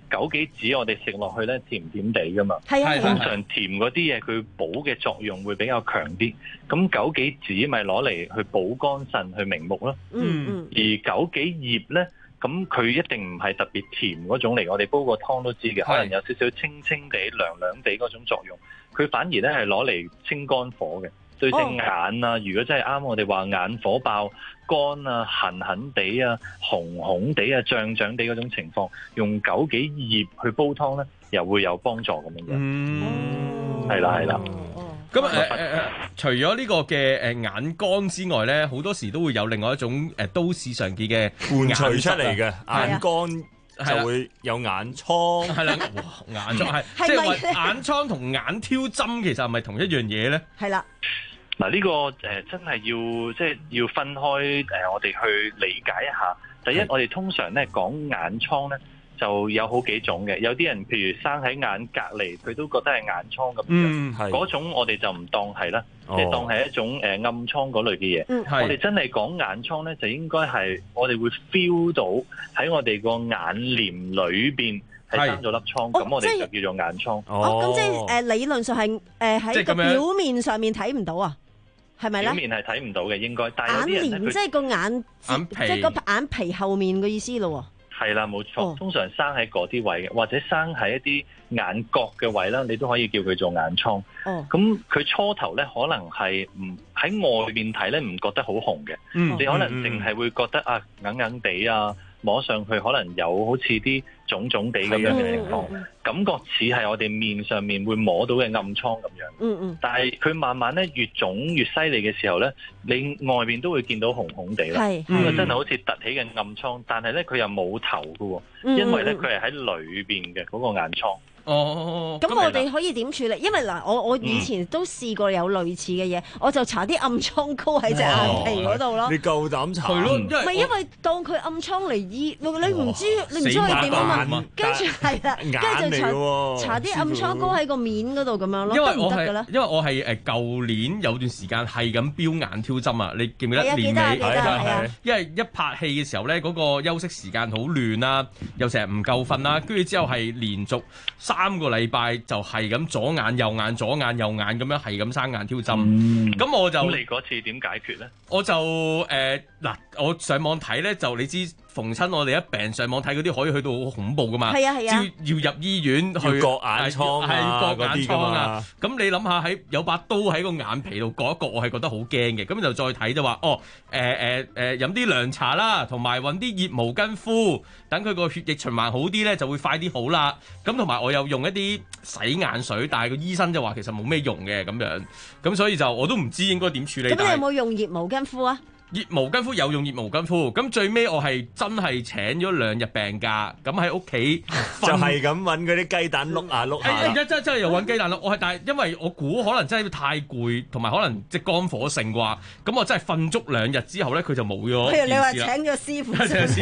枸杞子我哋食落去咧甜甜地噶嘛， 係啊， 通常甜嗰啲嘢佢補嘅作用會比較強啲，咁枸杞子咪攞嚟去補肝腎去明目咯。 嗯嗯。 而枸杞葉咧，咁佢一定唔係特別甜嗰種嚟，我哋煲個湯都知嘅，可能有少少清清地、涼涼地嗰種作用，佢反而咧係攞嚟清肝火嘅。對隻眼啊，如果真係啱我哋話眼火爆、乾啊、痕痕地啊、紅紅地啊、脹脹地嗰種情況，用枸杞葉去煲湯咧，又會有幫助咁樣嘅。 嗯， 係啦係啦。 咁誒誒誒，除咗呢個嘅誒眼乾之外咧，好多時都會有另外一種誒都市常見嘅伴隨出嚟嘅眼乾。就會有眼瘡， 係啦，眼瘡係，即係話眼瘡同眼挑針其實係咪同一樣嘢咧？ 係啦， 嗱呢個誒真係要即係要分開誒，我哋去理解一下。第一，我哋通常咧講眼瘡咧就有好幾種嘅，有啲人譬如生喺眼隔離，佢都覺得係眼瘡咁樣， 嗯，係嗰種我哋就唔當係啦，即係當係一種誒暗瘡嗰類嘅嘢。 嗯， 我哋真係講眼瘡咧，就應該係我哋會 feel 到喺我哋個眼簾裏邊係生咗粒瘡，咁我哋就叫做眼瘡。 哦，咁即係誒理論上係誒喺個表面上面睇唔到啊？係咪咧？ 表面係睇唔到嘅應該，但係有啲人眼簾即係個眼，即係個眼皮後面嘅意思咯。 係啦，冇錯，哦、通常生喺嗰啲位嘅，或者生喺一啲眼角嘅位啦，你都可以叫佢做眼瘡。哦，咁佢初頭咧可能係唔喺外面睇咧，唔覺得好紅嘅。嗯，你可能淨係會覺得啊，硬硬地啊。摸上去可能有好似啲腫腫地咁樣嘅情況，嗯嗯、感覺似係我哋面上面會摸到嘅暗瘡咁樣。嗯嗯。但係佢慢慢咧越腫越犀利嘅時候咧，你外面都會見到紅紅地啦。係。咁啊真係好似凸起嘅暗瘡，但係咧佢又冇頭㗎喎，嗯、因為咧佢係喺裏邊嘅嗰個眼瘡。 哦， 咁我哋可以點處理？因為嗱，我我以前都試過有類似嘅嘢，我就搽啲暗瘡膏喺隻眼皮嗰度咯。 你夠膽搽？ 係咯， 唔係因為當佢暗瘡嚟醫，你唔知你唔知佢點啊嘛。跟住係啦，跟住就搽搽啲暗瘡膏喺個面嗰度咁樣咯，得唔得㗎咧？ 因為我係誒舊年有段時間係咁標眼挑針啊！你記唔記得年尾？ 記得記得係啊！ 因為一拍戲嘅時候咧，嗰個休息時間好亂啦，又成日唔夠瞓啦，跟住之後係連續三個禮拜。就係咁左眼右眼左眼右眼咁樣係咁生眼挑針，咁、嗯、我就咁你嗰次點解決咧？ 我就誒嗱、呃，我上網睇咧，就你知逢親我哋一病上網睇嗰啲可以去到好恐怖噶嘛，係啊係啊，要要入醫院去割眼瘡啊， 割眼瘡啊，咁你諗下喺有把刀喺個眼皮度割一割，我係覺得好驚嘅，咁就再睇就話哦誒誒誒飲啲涼茶啦，同埋揾啲熱毛巾敷，等佢個血液循環好啲咧，就會快啲好啦。咁同埋我又用一啲洗眼水，但係個醫生就話其實冇咩用嘅咁樣，咁所以就我都唔知應該點處理。 咁你有冇用熱毛巾敷啊？ 熱毛巾敷有用熱毛巾敷，咁最尾我係真係請咗兩日病假，咁喺屋企就係咁揾嗰啲雞蛋碌下碌下。 一真真係又揾雞蛋碌，我係但係因為我估可能真係太攰，同埋可能即係肝火盛啩，咁我真係瞓足兩日之後咧，佢就冇咗。 譬如你話請咗師傅，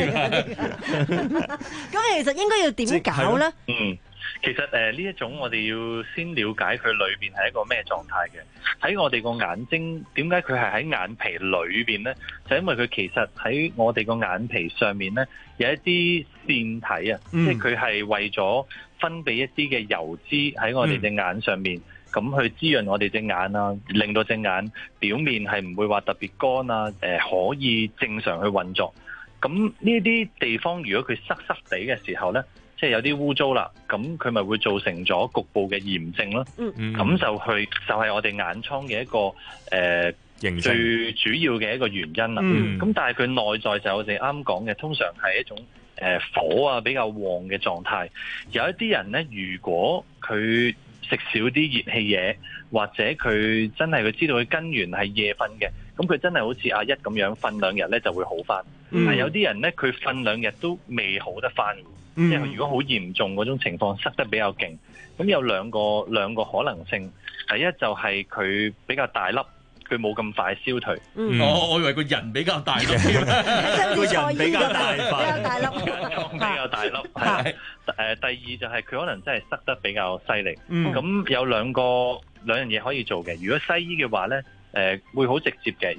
咁其實應該要點搞咧？ 嗯。其實誒呢一種我哋要先了解佢裏邊係一個咩狀態嘅。喺我哋個眼睛點解佢係喺眼皮裏邊咧？就因為佢其實喺我哋個眼皮上面咧有一啲腺體啊，嗯、即係佢係為咗分泌一啲嘅油脂喺我哋隻眼上面，咁、嗯、去滋潤我哋隻眼啊，令到隻眼表面係唔會話特別乾啊，誒、呃、可以正常去運作。咁呢啲地方如果佢濕濕地嘅時候咧，即係有啲污糟啦，咁佢咪會造成咗局部嘅炎症咯。咁、嗯、就去就係、是、我哋眼瘡嘅一個誒、呃、最主要嘅一個原因啦。咁、嗯、但係佢內在就係我哋啱講嘅，通常係一種誒、呃、火啊比較旺嘅狀態。有一啲人咧，如果佢食少啲熱氣嘢，或者佢真係佢知道佢根源係夜瞓嘅，咁佢真係好似阿一咁樣瞓兩日咧就會好翻。嗯、但係有啲人咧，佢瞓兩日都未好得翻。即係如果好嚴重嗰種情況，塞得比較勁，咁有兩個兩個可能性。第一就係佢比較大粒，佢冇咁快消退。 嗯，我我以為個人比較大粒，個人比較大塊， 比較大粒， 比較大粒。係誒，第二就係佢可能真係塞得比較犀利。咁、嗯、有兩個兩樣嘢可以做嘅。如果西醫嘅話咧，誒、呃、會好直接嘅，因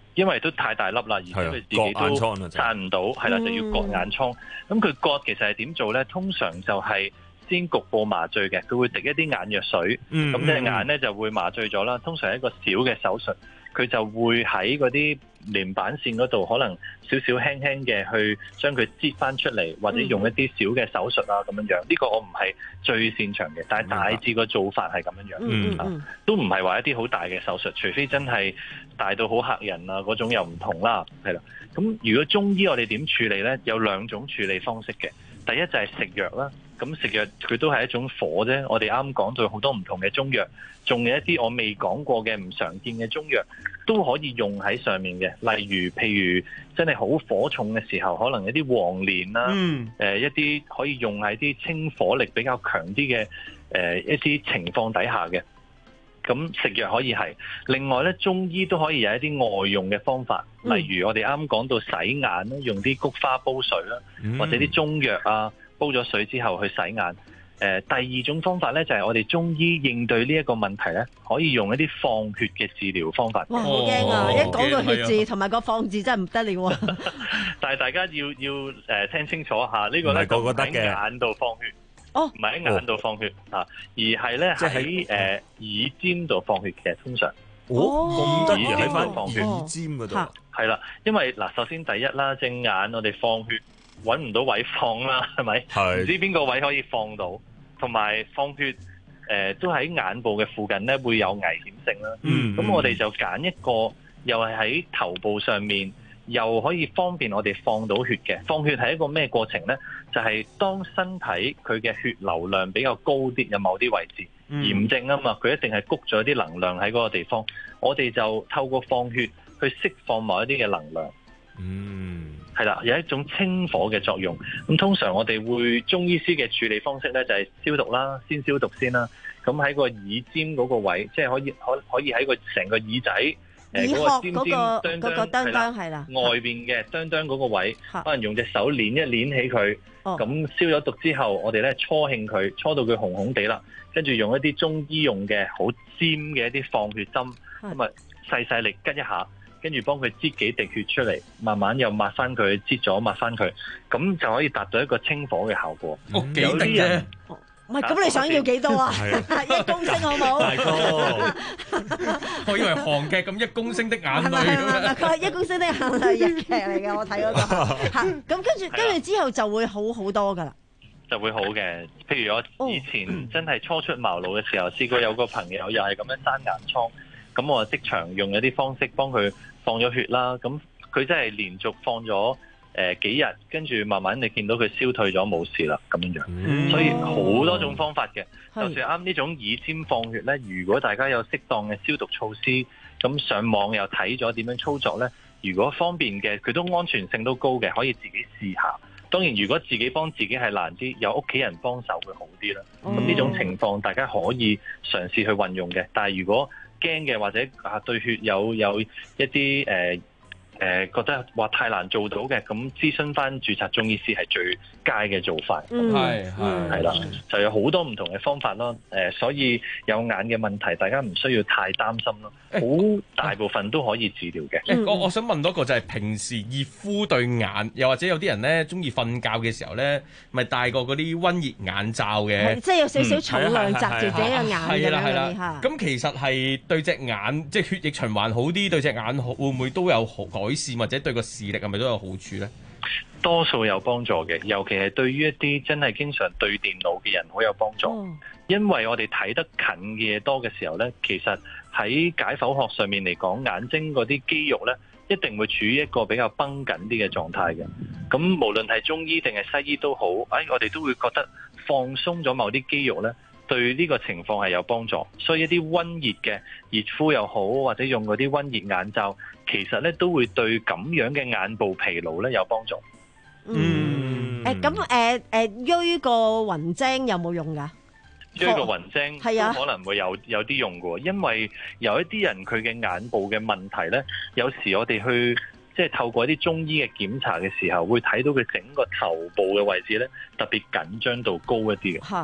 因為都太大粒啦，而且佢自己都撐唔到，係啦，就要割眼瘡。咁佢割其實係點做咧？通常就係先局部麻醉嘅，佢會滴一啲眼藥水，咁隻、嗯、眼咧就會麻醉咗啦。通常係一個小嘅手術，佢就會喺嗰啲連板線嗰度，可能少少輕輕嘅去將佢擠翻出嚟，或者用一啲小嘅手術啊咁樣樣。呢、這個我唔係最擅長嘅，但係大致個做法係咁樣樣，嗯啊、都唔係話一啲好大嘅手術，除非真係大到好嚇人啊嗰種又唔同啦，係啦。咁如果中醫我哋點處理呢？有兩種處理方式嘅。第一就係食藥啦，咁食藥佢都係一種火啫。我哋啱講到好多唔同嘅中藥，仲有一啲我未講過嘅唔常見嘅中藥都可以用喺上面嘅。例如，譬如真係好火重嘅時候，可能一啲黃連啦，誒、嗯呃、一啲可以用喺啲清火力比較強啲嘅誒一啲情況底下嘅。咁食藥可以係，另外咧中醫都可以有一啲外用嘅方法，例如我哋啱講到洗眼啦，用啲菊花煲水啦，嗯、或者啲中藥啊煲咗水之後去洗眼。誒、呃，第二種方法咧就係、是、我哋中醫應對呢一個問題咧，可以用一啲放血嘅治療方法。 哇，好驚啊！哦、一講到血字同埋個放字真係唔得了、啊。 但係大家要要誒、呃、聽清楚下，呢、這個咧就喺眼度放血。哦，唔係喺眼度放血啊，而係咧喺誒耳尖度放血嘅，通常。 哦，咁得意喺翻放血耳尖嗰度。 係啦，因為嗱，首先第一啦，隻眼我哋放血揾唔到位放啦，係咪？係。唔知邊個位可以放到，同埋放血誒、呃、都喺眼部嘅附近咧會有危險性啦。嗯。咁我哋就揀一個又係喺頭部上面，又可以方便我哋放到血嘅。放血係一個咩過程咧？就係當身體佢嘅血流量比較高啲，有某啲位置、嗯、炎症啊嘛，佢一定係谷咗啲能量喺嗰個地方。我哋就透過放血去釋放某一啲嘅能量。嗯，係啦，有一種清火嘅作用。咁通常我哋會中醫師嘅處理方式咧，就係消毒啦，先消毒先啦。咁喺個耳尖嗰個位，即係可以可可以喺個成個耳仔。 耳殼嗰個嗰個釘釘係啦， 外邊嘅釘釘嗰個位，可能用隻手捻一捻起佢，咁消咗毒之後，我哋咧搓興佢，搓到佢紅紅地啦，跟住用一啲中醫用嘅好尖嘅一啲放血針，咁啊細細力拮一下，跟住幫佢擠幾滴血出嚟，慢慢又抹翻佢，擠咗抹翻佢，咁就可以達到一個清火嘅效果。 哦，幾滴啫？ 唔係，咁你想要幾多啊？一公升好冇？大哥， 我以為韓劇咁一公升的眼淚佢係一公升的眼淚日劇嚟嘅，我睇嗰個。咁跟住跟住之後就會好好多噶啦。 就會好嘅。譬如我以前真係初出茅廬嘅時候，試過有個朋友又係咁樣生眼瘡，咁我即場用一啲方式幫佢放咗血啦。咁佢真係連續放咗。誒、呃、幾日，跟住慢慢你見到佢消退咗冇事啦，咁樣樣，嗯、所以好多種方法嘅。就算啱呢種耳尖放血咧，如果大家有適當嘅消毒措施，咁上網又睇咗點樣操作咧，如果方便嘅，佢都安全性都高嘅，可以自己試下。當然，如果自己幫自己係難啲，有屋企人幫手會好啲啦。咁呢、嗯、種情況大家可以嘗試去運用嘅。但係如果驚嘅或者啊對血有有一啲誒。呃誒、呃、覺得話太難做到嘅，咁諮詢翻註冊中醫師係最佳嘅做法。 嗯，係係係啦，就有好多唔同嘅方法咯。誒、呃，所以有眼嘅問題，大家唔需要太擔心咯。好、欸、大部分都可以治療嘅。 誒、欸，我我想問多個就係平時熱敷對眼，又或者有啲人咧中意瞓覺嘅時候咧，咪戴個嗰啲溫熱眼罩嘅， 即係有少少重量擲住自己嘅眼咁樣嗰啲嚇。 咁其實係對隻眼，即係血液循環好啲，對隻眼會唔會都有改善，或者對個視力係咪都有好處咧？ 多數有幫助嘅，尤其係對於一啲真係經常對電腦嘅人好有幫助。嗯、因為我哋睇得近嘅嘢多嘅時候咧，其實喺解剖學上面嚟講，眼睛嗰啲肌肉咧一定會處於一個比較繃緊啲嘅狀態嘅。咁無論係中醫定係西醫都好，哎，我哋都會覺得放鬆咗某啲肌肉咧，對呢個情況係有幫助。所以一啲溫熱嘅熱敷又好，或者用嗰啲溫熱眼罩，其實咧都會對咁樣嘅眼部疲勞咧有幫助。 嗯，誒咁誒誒，鋥個雲精有冇用噶？ 鋥個雲精係啊，可能會有有啲用嘅，因為有一啲人佢嘅眼部嘅問題咧，有時我哋去即係透過一啲中醫嘅檢查嘅時候，會睇到佢整個頭部嘅位置咧特別緊張度高一啲嘅。嚇！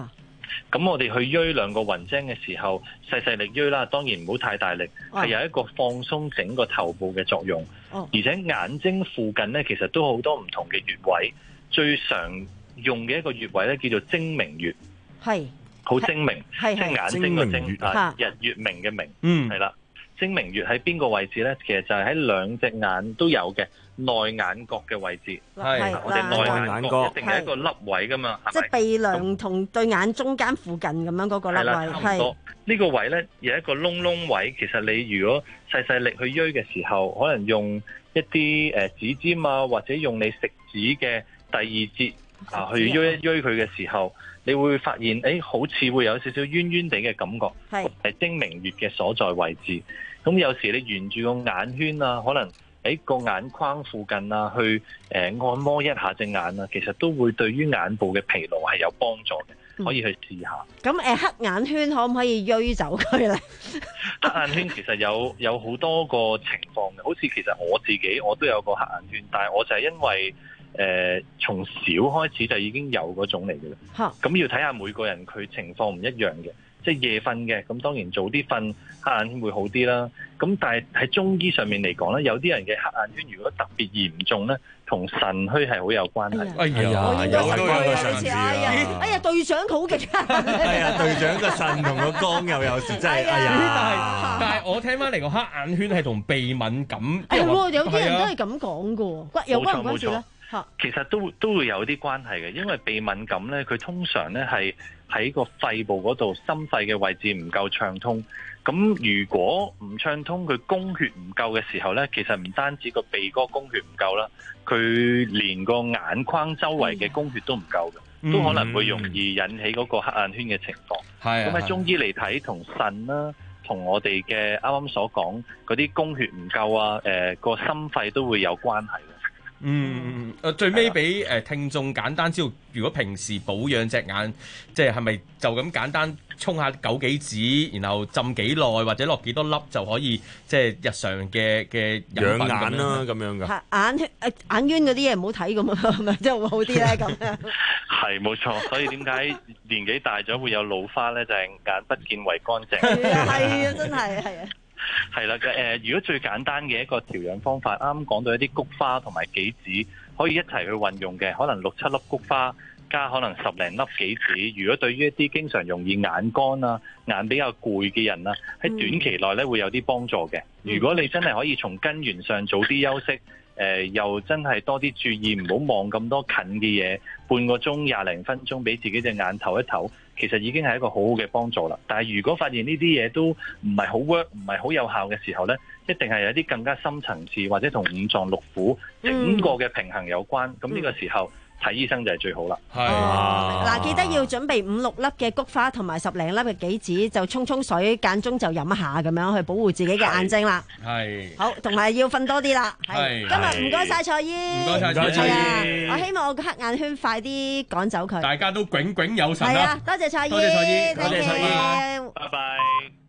咁我哋去鋥兩個雲精嘅時候，細細力鋥啦，當然唔好太大力，係、哦、有一個放鬆整個頭部嘅作用。哦、而且眼睛附近咧，其實都好多唔同嘅穴位，最常用嘅一個穴位咧叫做睛明穴，係好精明，即係眼睛個睛啊，日月明嘅明，嗯，係啦。睛明穴喺邊個位置咧？其實就係喺兩隻眼都有嘅內眼角嘅位置。係我哋內眼角一定係一個凹位噶嘛， 即係鼻梁同對眼中間附近咁樣嗰個凹位。係呢個位咧有一個窿窿位。其實你如果細細力去鋥嘅時候，可能用一啲誒指尖啊，或者用你食指嘅第二節啊去鋥一鋥佢嘅時候，你會發現誒、哎、好似會有少少冤冤地嘅感覺，係係睛明穴嘅所在位置。咁有時你沿住個眼圈啊，可能喺個眼眶附近啊，去誒、呃、按摩一下隻眼啊，其實都會對於眼部嘅疲勞係有幫助嘅，可以去試下。咁、 嗯、誒、呃、黑眼圈可唔可以鋥走佢咧？ 黑眼圈其實有有好多個情況嘅，好似其實我自己我都有個黑眼圈，但係我就係因為誒、呃、從小開始就已經有嗰種嚟嘅啦。咁要睇下每個人佢情況唔一樣嘅。即係夜瞓嘅，咁當然早啲瞓，黑眼圈會好啲啦。咁但係喺中醫上面嚟講咧，有啲人嘅黑眼圈如果特別嚴重咧，同腎虛係好有關係。 哎呀，有都有個腎字啊！ 哎呀，隊長好勁啊！ 係啊，隊長個腎同個肝又有時真係哎呀！ 但係但係我聽翻嚟個黑眼圈係同鼻敏感。 係喎，有啲人都係咁講嘅喎，有關唔關事咧？ 其實都都會有啲關係嘅，因為鼻敏感咧，佢通常咧係喺個肺部嗰度，心肺嘅位置唔夠暢通。咁如果唔暢通，佢供血唔夠嘅時候咧，其實唔單止個鼻哥供血唔夠啦，佢連個眼眶周圍嘅供血都唔夠嘅，嗯、都可能會容易引起嗰個黑眼圈嘅情況。係咁喺中醫嚟睇，同腎啦，同我哋嘅啱啱所講嗰啲供血唔夠啊，誒、呃、個心肺都會有關係。 嗯，誒最尾俾誒聽眾簡單知道，如果平時保養隻眼，即係係咪就咁簡單沖下枸杞子，然後浸幾耐或者落幾多粒就可以，即係日常嘅嘅養眼啦咁樣㗎。 眼圈誒眼冤嗰啲嘢唔好睇咁啊，係咪即係會好啲咧咁樣？ 係冇錯，所以點解年紀大咗會有老花咧？就係、是、眼不見為乾淨。 係啊，係啊，真係係啊。 係啦，誒、呃，如果最簡單嘅一個調養方法，啱啱講到一啲菊花同埋杞子可以一齊去運用嘅，可能六七粒菊花加可能十零粒杞子。如果對於一啲經常容易眼乾啊、眼比較攰嘅人啊，喺短期內咧會有啲幫助嘅。如果你真係可以從根源上早啲休息，誒、呃，又真係多啲注意，唔好望咁多近嘅嘢，半個鐘、廿零分鐘俾自己隻眼唞一唞。其實已經係一個好好嘅幫助啦，但係如果發現呢啲嘢都唔係好 work，唔係好有效嘅時候呢，一定係有啲更加深層次或者同五臟六腑整個嘅平衡有關。咁、嗯、呢個時候睇醫生就係最好啦。 係嗱，記得要準備五六粒嘅菊花同埋十零粒嘅杞子，就沖沖水，間中就飲一下咁樣去保護自己嘅眼睛啦。係好，同埋要瞓多啲啦。係今日唔該晒蔡醫，唔該晒蔡醫。我希望我個黑眼圈快啲趕走佢。 大家都炯炯有神啦。 係啊，多謝蔡醫， 多謝蔡醫，多謝蔡醫， 拜拜。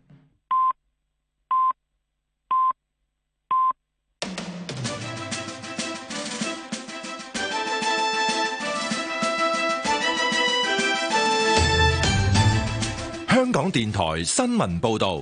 香港電台新聞報道，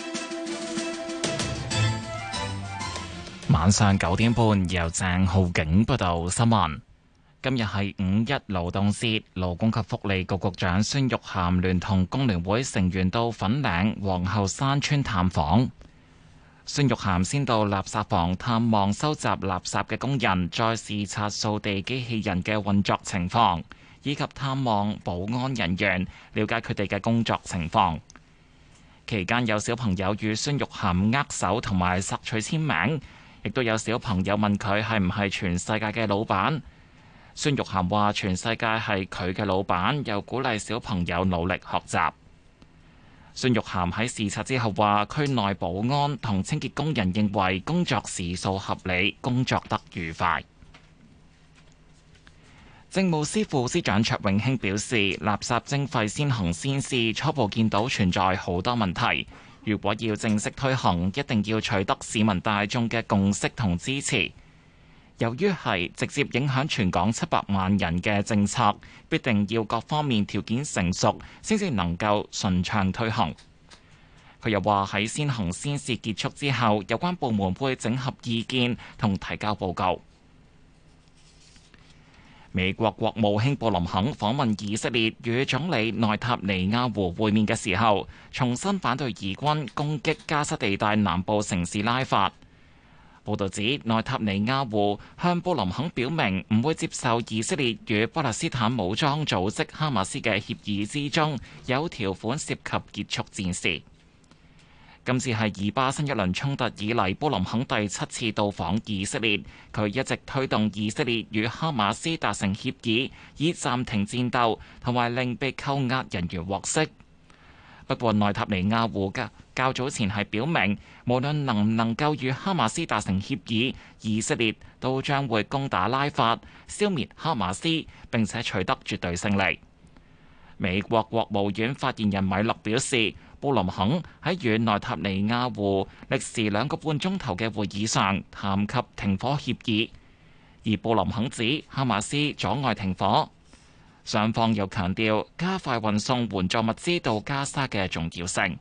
晚上九點半由鄭浩景報道新聞。今日係五一勞動節，勞工及福利局局長孫玉菡聯同工聯會成員到粉嶺皇后山邨探訪。孫玉菡先到垃圾房探望收集垃圾嘅工人，再視察掃地機器人嘅運作情況，以及探望保安人員，了解佢哋嘅工作情況。期間有小朋友與孫玉菡握手同埋索取簽名，亦都有小朋友問佢係唔係全世界嘅老闆。孫玉菡話全世界係佢嘅老闆，又鼓勵小朋友努力學習。孫玉菡喺視察之後話，區內保安同清潔工人認為工作時數合理，工作得愉快。政務司副司長卓永興表示，垃圾徵費先行先試，初步見到存在好多問題。如果要正式推行，一定要取得市民大眾嘅共識同支持。 由於係直接影響全港七百萬人嘅政策，必定要各方面條件成熟，先至能夠順暢推行。佢又話喺先行先試結束之後，有關部門會整合意見同提交報告。美國國務卿布林肯訪問以色列，與總理內塔尼亞胡會面嘅時候，重新反對以軍攻擊加沙地帶南部城市拉法。報導指，內塔尼亞胡向布林肯表明唔會接受以色列與巴勒斯坦武裝組織哈馬斯嘅協議之中有條款涉及結束戰事。今次係以巴新一輪衝突以嚟，布林肯第七次到訪以色列。佢一直推動以色列與哈馬斯達成協議，以暫停戰鬥同埋令被扣押人員獲釋。不過，內塔尼亞胡嘅較早前係表明，無論能唔能夠與哈馬斯達成協議，以色列都將會攻打拉法，消滅哈馬斯，並且取得絕對勝利。美國國務院發言人米勒表示，布林肯喺與內塔尼亞胡歷時兩個半鐘頭嘅會議上談及停火協議，而布林肯指哈馬斯阻礙停火。雙方又強調加快運送援助物資到加沙嘅重要性。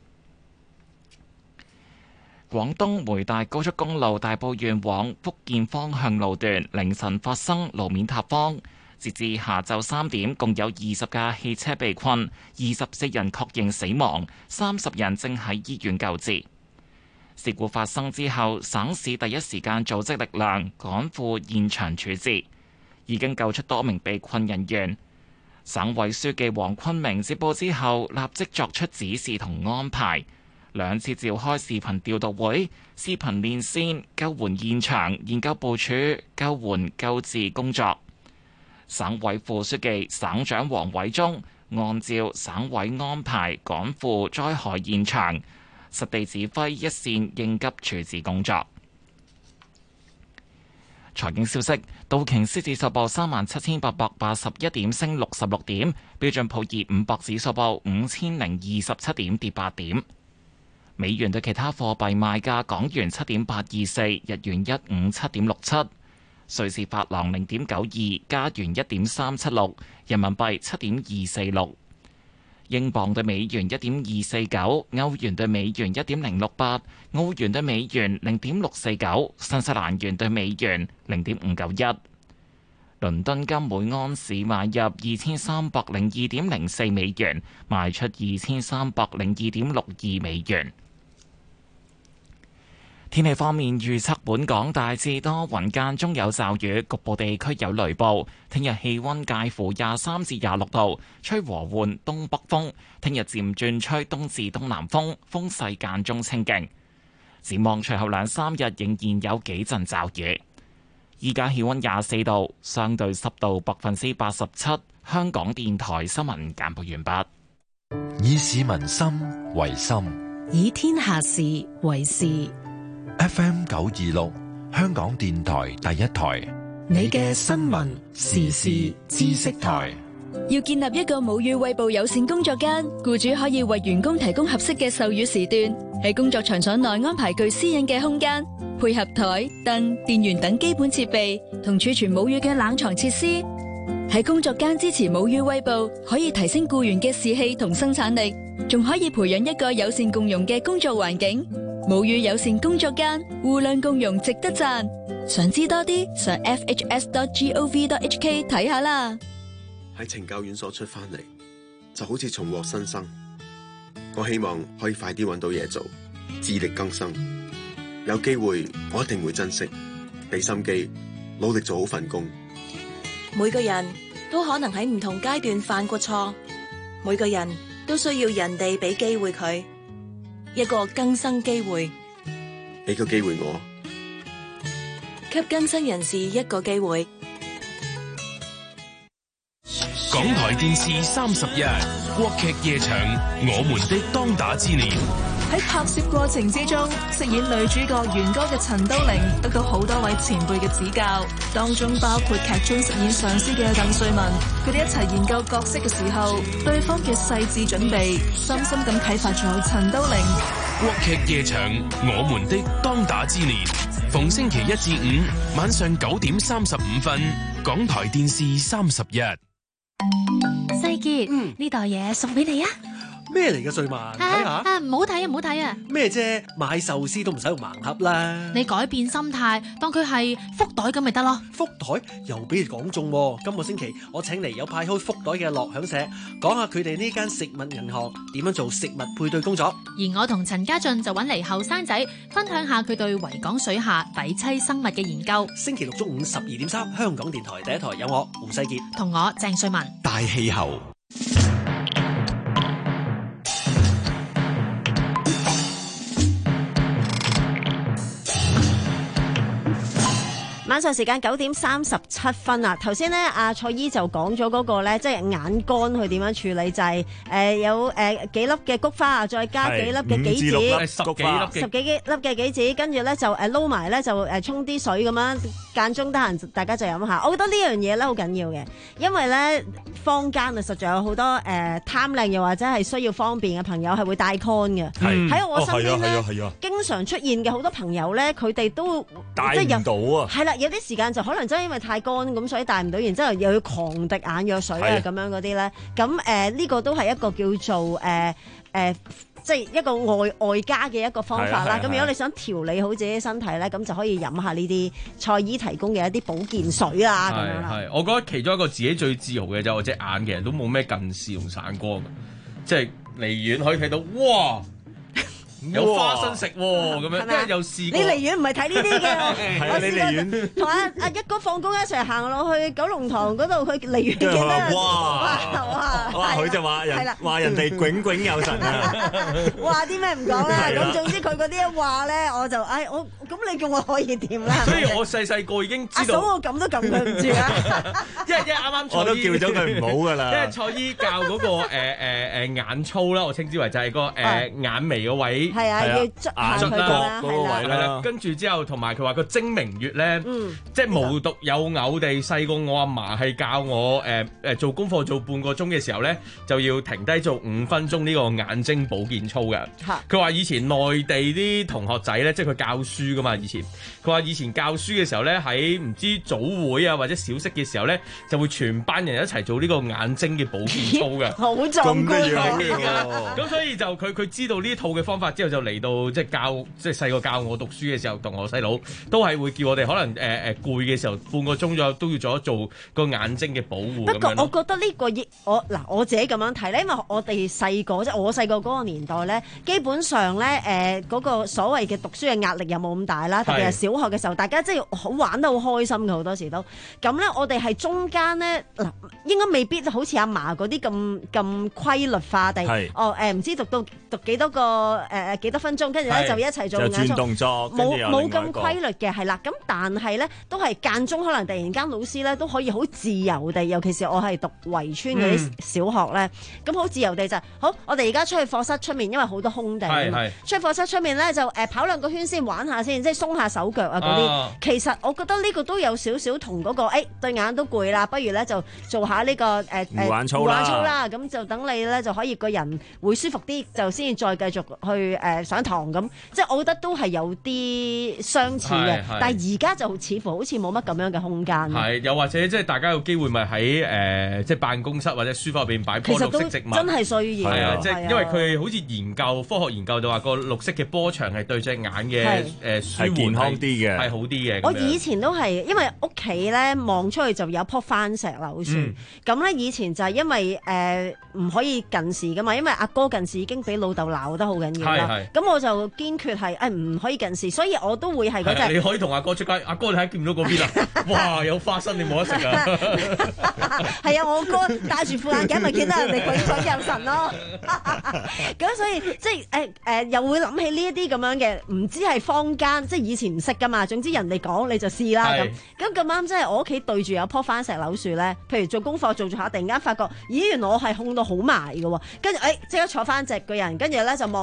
廣東梅大高速公路大埔縣往福建方向路段凌晨發生路面塌方，截至下晝三點，共有二十架汽車被困，二十四人確認死亡，三十人正喺醫院救治。事故發生之後，省市第一時間組織力量趕赴現場處置，已經救出多名被困人員。省委書記黃坤明接報之後，立即作出指示同安排，兩次召開視頻調度會，視頻連線救援現場，研究部署救援救治工作。省委副書記、省長黃偉忠按照省委安排趕赴災害現場，實地指揮一線應急處置工作。財經消息，道瓊斯指數報三萬七千八百八十一點，升六十六點；標準普爾五百指數報五千零二十七點，跌八點。美元對其他貨幣賣價：港元七點八二四，日元一五七點六七。瑞士法郎零點九二，加元一點三七六，人民幣七點二四六，英鎊對美元一點二四九，歐元對美元一點零六八，澳元對美元零點六四九，新西蘭元對美元零點五九一。倫敦金每盎司買入二千三百零二點零四美元，賣出二千三百零二點六二美元。天氣方面，預測本港大致多雲間中有驟雨，局部地區有雷暴。聽日氣溫介乎廿三至廿六度，吹和緩東北風。聽日漸轉吹東至東南風，風勢間中清勁。展望隨後兩三日仍然有幾陣驟雨。依家氣溫廿四度，相對濕度百分之八十七。香港電台新聞簡報完畢。 以市民心為心， 以天下事為事。 F M 九二六，香港電台第一台， 你嘅新聞時事知識台。 要建立一個母乳餵哺友善工作間，僱主可以為員工提供合適嘅授乳時段，喺工作場所內安排具私隱嘅空間，配合台、凳、電源等基本設備，同儲存母乳嘅冷藏設施。喺工作間支持母乳餵哺，可以提升僱員嘅士氣同生產力，仲可以培養一個友善共融嘅工作環境。母乳友善工作間，互諒共融，值得讚。想知多啲，上 f h s dot gov dot h k 睇下啦。 喺懲教院所出翻嚟，就好似重獲新生。我希望可以快啲揾到嘢做，自力更生。有機會，我一定會珍惜，俾心機，努力做好份工。 每個人都可能喺唔同階段犯過錯，每個人都需要人哋俾機會佢。一個更生機會， 俾個機會我， 給更生人士一個機會。 港台電視三十一國劇夜場，我們的當打之年。 喺拍攝過程之中，飾演女主角元歌嘅陳都靈得到好多位前輩嘅指教，當中包括劇中飾演上司嘅鄧萃雯。佢哋一齊研究角色嘅時候，對方嘅細緻準備，深深咁啟發咗陳都靈。 國劇夜場，我們的當打之年，逢星期一至五晚上九點三十五分，港台電視三十一。 世傑，呢袋嘢送俾你啊！ 咩嚟嘅瑞文？睇下啊，唔好睇啊，唔好睇啊！ 咩啫？買壽司都唔使用盲盒啦。 你改變心態，當佢係福袋咁咪得咯。 福袋又俾你講中喎！今個星期我請嚟有派開福袋嘅樂享社，講下佢哋呢間食物銀行點樣做食物配對工作。 而我同陳家俊就揾嚟後生仔分享下佢對維港水下底棲生物嘅研究。 星期六中午十二點三，香港電台第一台有我胡世傑同我鄭瑞文。 大氣候。 晚上時間九點三十七分啦。頭先咧，阿蔡姨就講咗嗰個咧，即係眼乾佢點樣處理，就係、是、誒、呃、有誒、呃、幾粒嘅菊花，再加幾粒嘅杞子， 十幾粒十幾粒嘅杞子，跟住咧就誒撈埋咧就誒沖啲水咁樣，間中得閒大家就飲下。我覺得呢樣嘢咧好緊要嘅，因為咧坊間啊實在有好多誒貪靚又或者係需要方便嘅朋友係會帶 con 嘅。喺我身邊咧，經常出現嘅好多朋友咧，佢哋都帶唔到啊。 係啦。有啲時間就可能真係因為太乾咁，所以帶唔到，然之後又要狂滴眼藥水啊咁樣嗰啲咧。咁誒呢個都係一個叫做誒誒、呃呃，即係一個外外加嘅一個方法啦。咁如果你想調理好自己身體咧，咁就可以飲下呢啲蔡姨提供嘅一啲保健水啊咁樣啦。 係，我覺得其中一個自己最自豪嘅就係我隻眼其實都冇咩近視同散光嘅，即係離遠可以睇到，哇！有花生食喎，咁樣，因為又試過。 你離遠唔係睇呢啲嘅，我你離遠同阿阿一哥放工一齊行落去九龍塘嗰度，佢離遠見到。 哇哇哇！佢就話人話人哋炯炯有神啊！ 話啲咩唔講啦，咁總之佢嗰啲一話咧，我就唉我咁你叫我可以點啦？ 所以我細細個已經知道。 阿嫂我咁都撳佢唔住啊！ 因為因為啱啱我都叫咗佢唔好噶啦。 因為蔡姨教嗰個誒誒誒眼操啦，我稱之為就係個誒眼眉嗰位。 係啊，要捽下佢啦， 係啦。 跟住之後，同埋佢話個睛明穴咧，即係無獨有偶地，細個我阿嫲係教我誒誒做功課做半個鐘嘅時候咧，就要停低做五分鐘呢個眼睛保健操嘅。佢話以前內地啲同學仔咧，即係佢教書噶嘛，以前佢話以前教書嘅時候咧，喺唔知早會啊或者小息嘅時候咧，就會全班人一齊做呢個眼睛嘅保健操嘅。 好壯觀啊！咁所以就佢佢知道呢套嘅方法之後，就嚟到即係教即係細個教我讀書嘅時候，同我細佬都係會叫我哋可能誒誒攰嘅時候，半個鐘左右都要做一做個眼睛嘅保護。 不過我覺得呢個亦我嗱我自己咁樣睇咧，因為我哋細個即係我細個嗰個年代咧，基本上咧誒嗰個所謂嘅讀書嘅壓力又冇咁大啦，特別係小學嘅時候，大家即係好玩得好開心嘅好多時都。咁咧我哋係中間咧嗱，應該未必好似阿嫲嗰啲咁咁規律化地哦誒唔知讀到讀幾多個誒誒幾多分鐘，跟住咧就一齊做眼操動作， 冇冇咁規律嘅係啦。咁但係咧都係間中可能突然間老師咧都可以好自由地，尤其是我係讀圍村嗰啲小學咧，咁好、嗯、自由地就好。我哋而家出去課室出面，因為好多空地，出去課室出面咧就誒跑兩個圈先玩下先，即係鬆下手腳啊嗰啲。啊、其實我覺得呢個都有少少同嗰個誒對眼都攰啦，不如咧就做下呢、這個誒誒護眼操啦。護眼操啦，咁就等你咧就可以個人會舒服啲，就先至再繼續去誒、呃、上堂咁。即係我覺得都係有啲相似嘅，但係而家就似乎好似冇乜咁樣嘅空間。 係，又或者即係大家有機會咪喺誒即係辦公室或者書房入邊擺棵綠色植物， 真係需要。 係啊，即係因為佢好似研究科學研究就話個綠色嘅波長係對隻眼嘅誒舒緩健康啲嘅， 係好啲嘅。 我以前都係因為屋企咧望出去就有棵番石榴樹，咁咧以前就係因為誒唔可以近視噶嘛，因為阿哥近視已經俾老豆鬧得好緊要啦。咁我就堅決係誒唔可以近視，所以我都會係嗰隻。 你可以同阿哥出街，阿哥你睇見唔到嗰邊啊？哇！有花生你冇得食啊！ 係啊，我哥戴住副眼鏡咪見到人哋鬼鬼有神咯。咁所以即係誒誒，又會諗起呢一啲咁樣嘅，唔知係坊間即係以前唔識噶嘛。總之人哋講你就試啦咁。咁咁啱即係我屋企對住有棵番石榴樹咧，譬如做功課做做下，突然間發覺，咦原來我係控到好埋嘅喎。跟住誒即刻坐翻直個人，跟住咧就望住個番石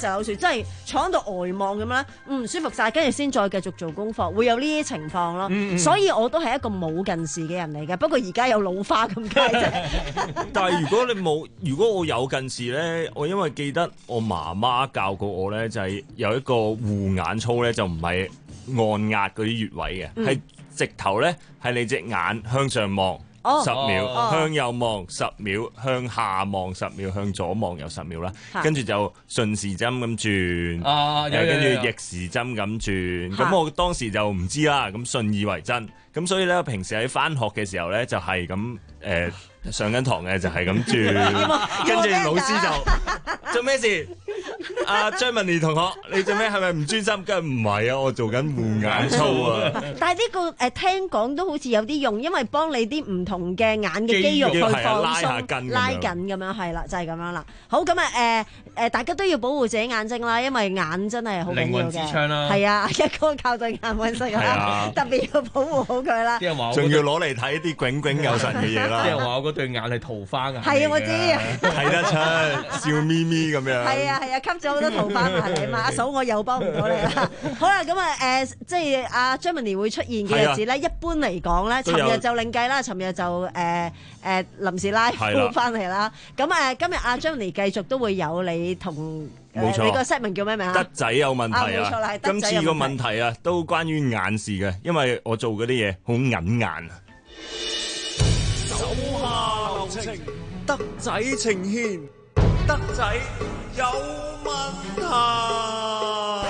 有時真係坐喺度呆望咁啦，唔舒服晒，跟住先再繼續做功課，會有呢啲情況咯。嗯嗯，所以我都係一個冇近視嘅人嚟嘅，不過而家有老花咁解啫。 但係如果你冇，如果我有近視咧，我因為記得我媽媽教過我咧，就係、是、有一個護眼操咧，就唔係按壓嗰啲穴位嘅，係、嗯、直頭咧係你隻眼向上望。 哦、 十秒、 哦、 向右望十秒，向下望十秒，向左望又十秒啦。跟住就順時針咁轉， 啊、 跟住逆時針咁轉。咁我當時就唔知啦，咁信以為真。咁所以咧，平時喺返學嘅時候咧，就係咁誒上緊堂嘅就係咁轉，跟住老師就做咩事？阿張文妮同學，你做咩係咪唔專心？梗係唔係啊，我做緊護眼操啊！ 但係呢個誒聽講都好似有啲用，因為幫你啲唔同嘅眼嘅肌肉去放鬆、拉下筋、拉緊咁樣，係啦，就係咁樣啦。好，咁啊誒誒，大家都要保護自己眼睛啦，因為眼真係好緊要嘅。靈魂之槍啦，係啊，一個靠對眼揾食啦，特別要保護好佢啦。啲人話仲要攞嚟睇啲炯炯有神嘅嘢啦。 啲人話我嗰對眼係桃花眼， 係啊，我知啊， 睇得出笑眯眯咁樣。 係啊係啊，吸咗好多桃花埋嚟嘛。阿嫂我又幫唔到你啦。好啦，咁啊誒，即係阿 Germany 會出現嘅日子咧，一般嚟講咧，尋日就另計啦，尋日就誒誒臨時拉夫翻嚟啦。咁誒今日阿 Germany 繼續都會有你同誒你個 set 名叫咩名啊？ 德仔有問題啊！ 冇錯啦， 今次個問題啊，都關於眼視嘅，因為我做嗰啲嘢好揞眼啊。 手下留情，德仔呈獻，德仔有問題。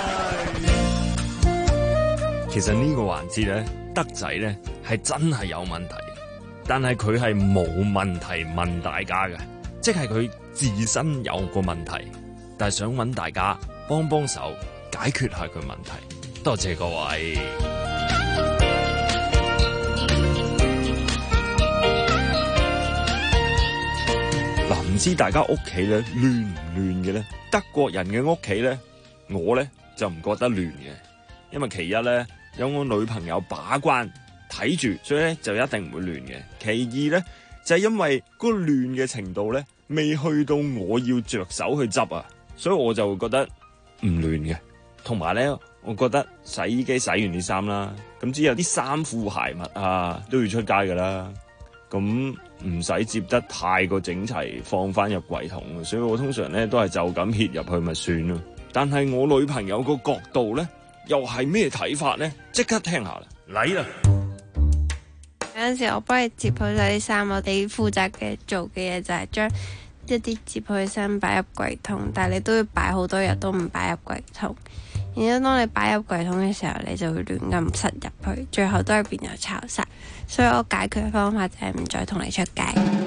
其實呢個環節咧，德仔咧係真係有問題，但係佢係冇問題問大家嘅，即係佢自身有個問題，但係想揾大家幫幫手解決下佢問題。多謝各位。嗱，唔知大家屋企咧亂唔亂嘅咧？德國人嘅屋企咧，我咧就唔覺得亂嘅，因為其一咧有我女朋友把關睇住，所以咧就一定唔會亂嘅。其二咧就係因為個亂嘅程度咧未去到我要着手去執啊，所以我就會覺得唔亂嘅。同埋咧，我覺得洗衣機洗完啲衫啦，咁之後啲衫褲鞋襪啊都要出街噶啦，咁唔使摺得太過整齊，放翻入櫃桶，所以我通常咧都係就咁貼入去咪算咯。但係我女朋友個角度咧，又係咩睇法咧？即刻聽下啦，嚟啦！ 有陣時我幫你摺好晒啲衫，我哋負責嘅做嘅嘢就係將一啲摺好嘅衫擺入櫃桶，但係你都要擺好多日都唔擺入櫃桶。然之後當你擺入櫃桶嘅時候，你就會亂咁塞入去，最後都係變咗炒晒。所以我解決嘅方法就係唔再同你出街。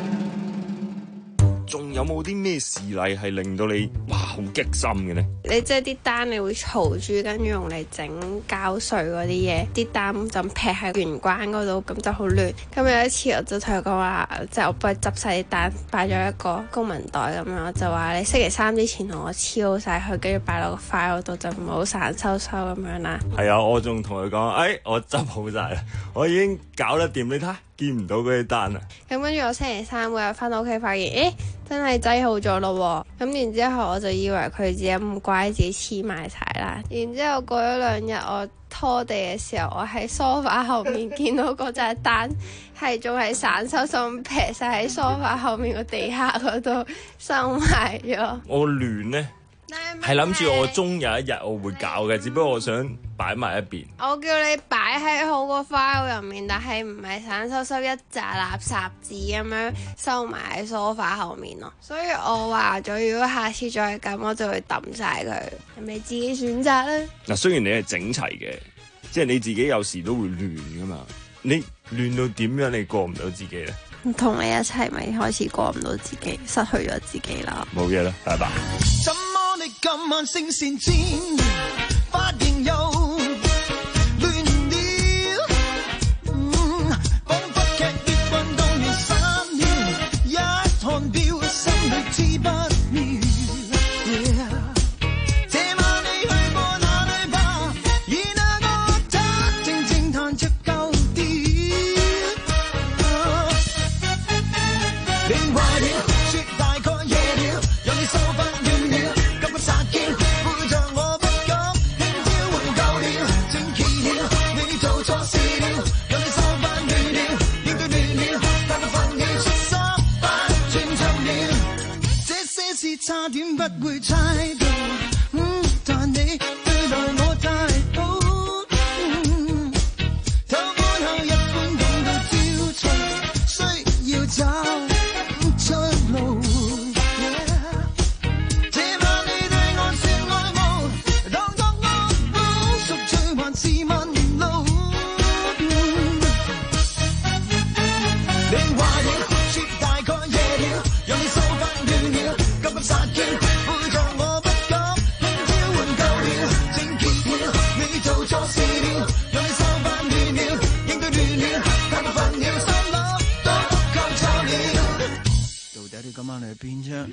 仲有冇啲咩事例係令到你哇好激心嘅呢？ 你即係啲單你會嘈住，跟住用嚟整膠水嗰啲嘢，啲單就劈喺玄關嗰度，咁就好亂。咁有一次我就同佢講話，即係我幫佢執晒啲單，擺咗一個公文袋咁樣，我就話你星期三之前同我抄晒佢，跟住擺落個 file 度，就唔好散收收咁樣啦。係啊，我仲同佢講，誒，我執好晒啦，我已經搞得掂，你睇。見唔到嗰啲單啊！ 咁跟住我星期三嗰日翻到屋企，發現誒真係擠好咗咯喎！咁然之後我就以為佢自己咁乖，自己黐埋晒啦。然之後過咗兩日，我拖地嘅時候，我喺梳化後面見到嗰隻單係仲係散收收咁劈晒喺梳化後面個地下嗰度收埋咗。 我亂呢？係諗住我終有一日我會搞嘅，只不過我想擺埋一邊。 我叫你擺喺好個 file 入面，但係唔係散收收一紮垃圾紙咁樣收埋喺梳化後面咯。所以我話咗，如果下次再咁，我就會抌晒佢。係咪自己選擇咧？ 嗱，雖然你係整齊嘅，即係你自己有時都會亂噶嘛。你亂到點樣，你過唔到自己咧？ 同你一齊咪開始過唔到自己，失去咗自己啦。 冇嘢啦，拜拜。 你今晚聲線尖，髮型又亂了，嗯，彷彿劇烈運動員三秒，一看表，心裏知不妙。Yeah. 這晚你去過哪裏吧？而那個他靜靜彈着舊調，你壞了，説大概夜了，讓你收翻遠了。 不會猜到，嗯，但你對待我太好，嗯，偷看後一般感到焦躁，需要找出路。這晚你對我說愛慕，當作我補贖罪還是問路？你話了，說大概夜了，讓你手翻亂了，急急殺叫，背着我不覺，輕佻換舊了，整潔了，你做錯事了，讓你手翻亂了，應對亂了，太過分了，心諗都夠臭了。到底你今晚嚟邊啫？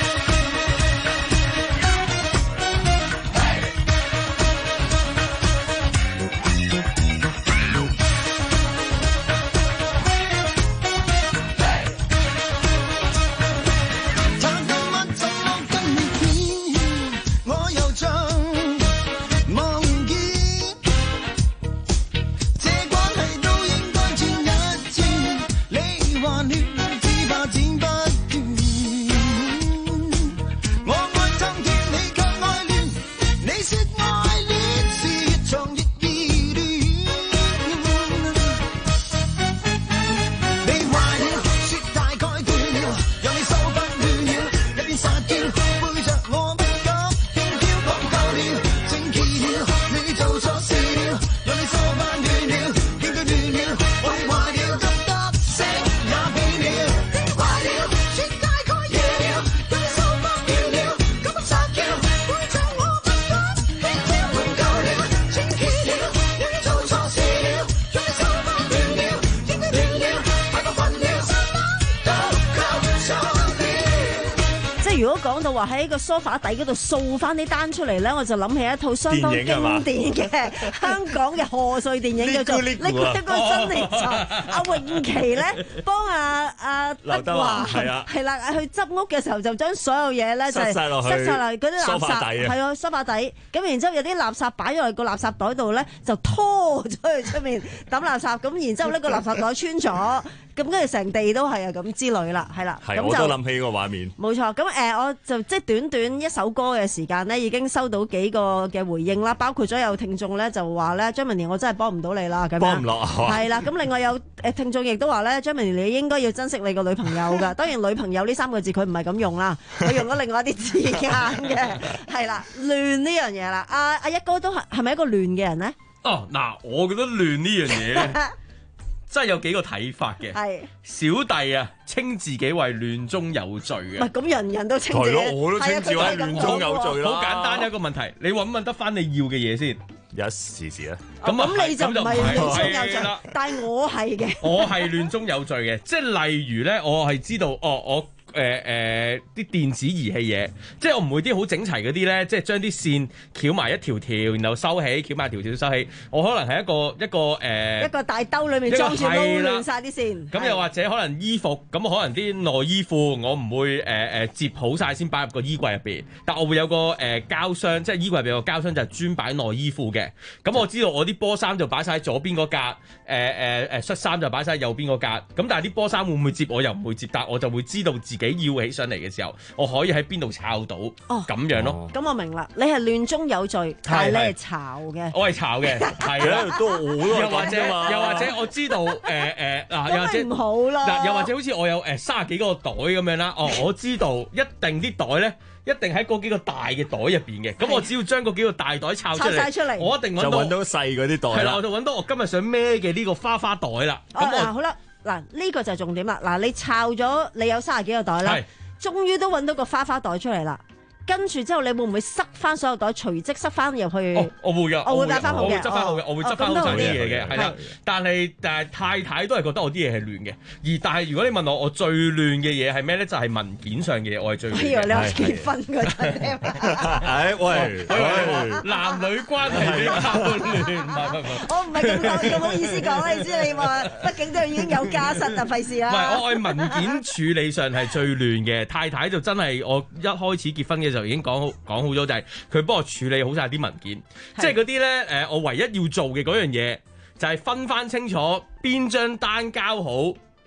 話喺個梳化底嗰度掃翻啲單出嚟咧，我就諗起一套相當經典嘅香港嘅賀歲電影叫做《呢個一個真理財》。阿詠琪咧幫阿阿德華係啦，去執屋嘅時候就將所有嘢咧就係塞晒落去嗰啲垃圾，係啊梳化底。咁然之後有啲垃圾擺咗喺個垃圾袋度咧，就拖咗去出面抌垃圾。咁然之後呢個垃圾袋穿咗。咁跟住成地都係啊，咁之類啦，係啦。 係，我都諗起個畫面。 冇錯，咁誒、呃，我就即係短短一首歌嘅時間呢，已經收到幾個嘅回應啦，包括咗有聽眾咧就話咧，張文年我真係幫唔到你啦，咁樣。幫唔落啊！係啦，咁另外有誒聽眾亦都話咧，張文年你應該要珍惜你個女朋友㗎。當然女朋友呢三個字佢唔係咁用啦，佢用咗另外一啲字眼嘅，係啦，亂呢樣嘢啦。阿阿一哥都係係咪一個亂嘅人呢？ 哦，嗱，我覺得亂呢樣嘢真係有幾個睇法嘅。係小弟啊，稱自己為亂中有罪嘅。 唔係咁，人人都稱自己。 係咯，我都稱自己為亂中有罪啦。 好簡單一個問題，你揾唔揾得翻你要嘅嘢先？ 一時時啊。 咁咁你就唔係亂中有罪，但係我係嘅。 我係亂中有罪嘅，即係例如咧，我係知道，哦，我。誒誒啲電子儀器嘢，即係我唔會啲好整齊嗰啲咧，即係將啲線翹埋一條條，然後收起，翹埋條條收起。我可能係一個一個誒、呃、 一個大兜裏面裝住撈亂晒啲線。 咁又或者可能衣服，咁可能啲內衣褲我唔會誒誒、呃、摺好晒先擺入個衣櫃入邊，但我會有個誒、呃、膠箱，即係衣櫃入邊有個膠箱就係專擺內衣褲嘅。咁我知道我啲波衫就擺晒喺左邊嗰格，誒誒誒恤衫就擺晒喺右邊嗰格。咁但係啲波衫會唔會摺？我又唔會摺，但我就會知道自己要起上嚟嘅時候，我可以喺邊度抄到哦，咁樣咯。 咁、哦、我明啦，你係亂中有罪，但係你係抄嘅。 我係抄嘅，係啦， 都我都又或者又或者我知道誒誒嗱，又或者唔好啦。 嗱，又或者好似我有誒三十幾個袋咁樣啦。哦，我知道一定啲袋咧，一定喺嗰幾個大嘅袋入邊嘅。咁我只要將嗰幾個大袋抄出嚟， 出嚟， 我一定揾到就揾到細嗰啲袋啦。 係啦，我就揾到我今日想孭嘅呢個花花袋啦。咁、哦、我、 啊、好啦。嗱，呢個就係重點啦！嗱，你抄咗你有三十幾個袋啦，終於都揾到個花花袋出嚟啦。跟住之後，你會唔會塞翻所有袋，隨即塞翻入去？ 哦，我會㗎， 我會帶翻好嘅， 我會執翻好嘅，我會執翻好晒啲嘢嘅，係啦。 係但係但係太太都係覺得我啲嘢係亂嘅，而但係如果你問我，我最亂嘅嘢係咩咧？就係文件上嘅嘢，我係最亂嘅。 我以為你話結婚嗰陣。 係喂喂， 男女關係比較亂，唔係唔係。 我唔係咁講，咁好意思講啦。你知你話，畢竟都已經有家室啊，費事啦。 唔係，我係文件處理上係最亂嘅。太太就真係我一開始結婚嘅時候就已經講好講好咗，就係佢幫我處理好晒啲文件，即係嗰啲咧誒，我唯一要做嘅嗰樣嘢就係分翻清楚邊張單交好，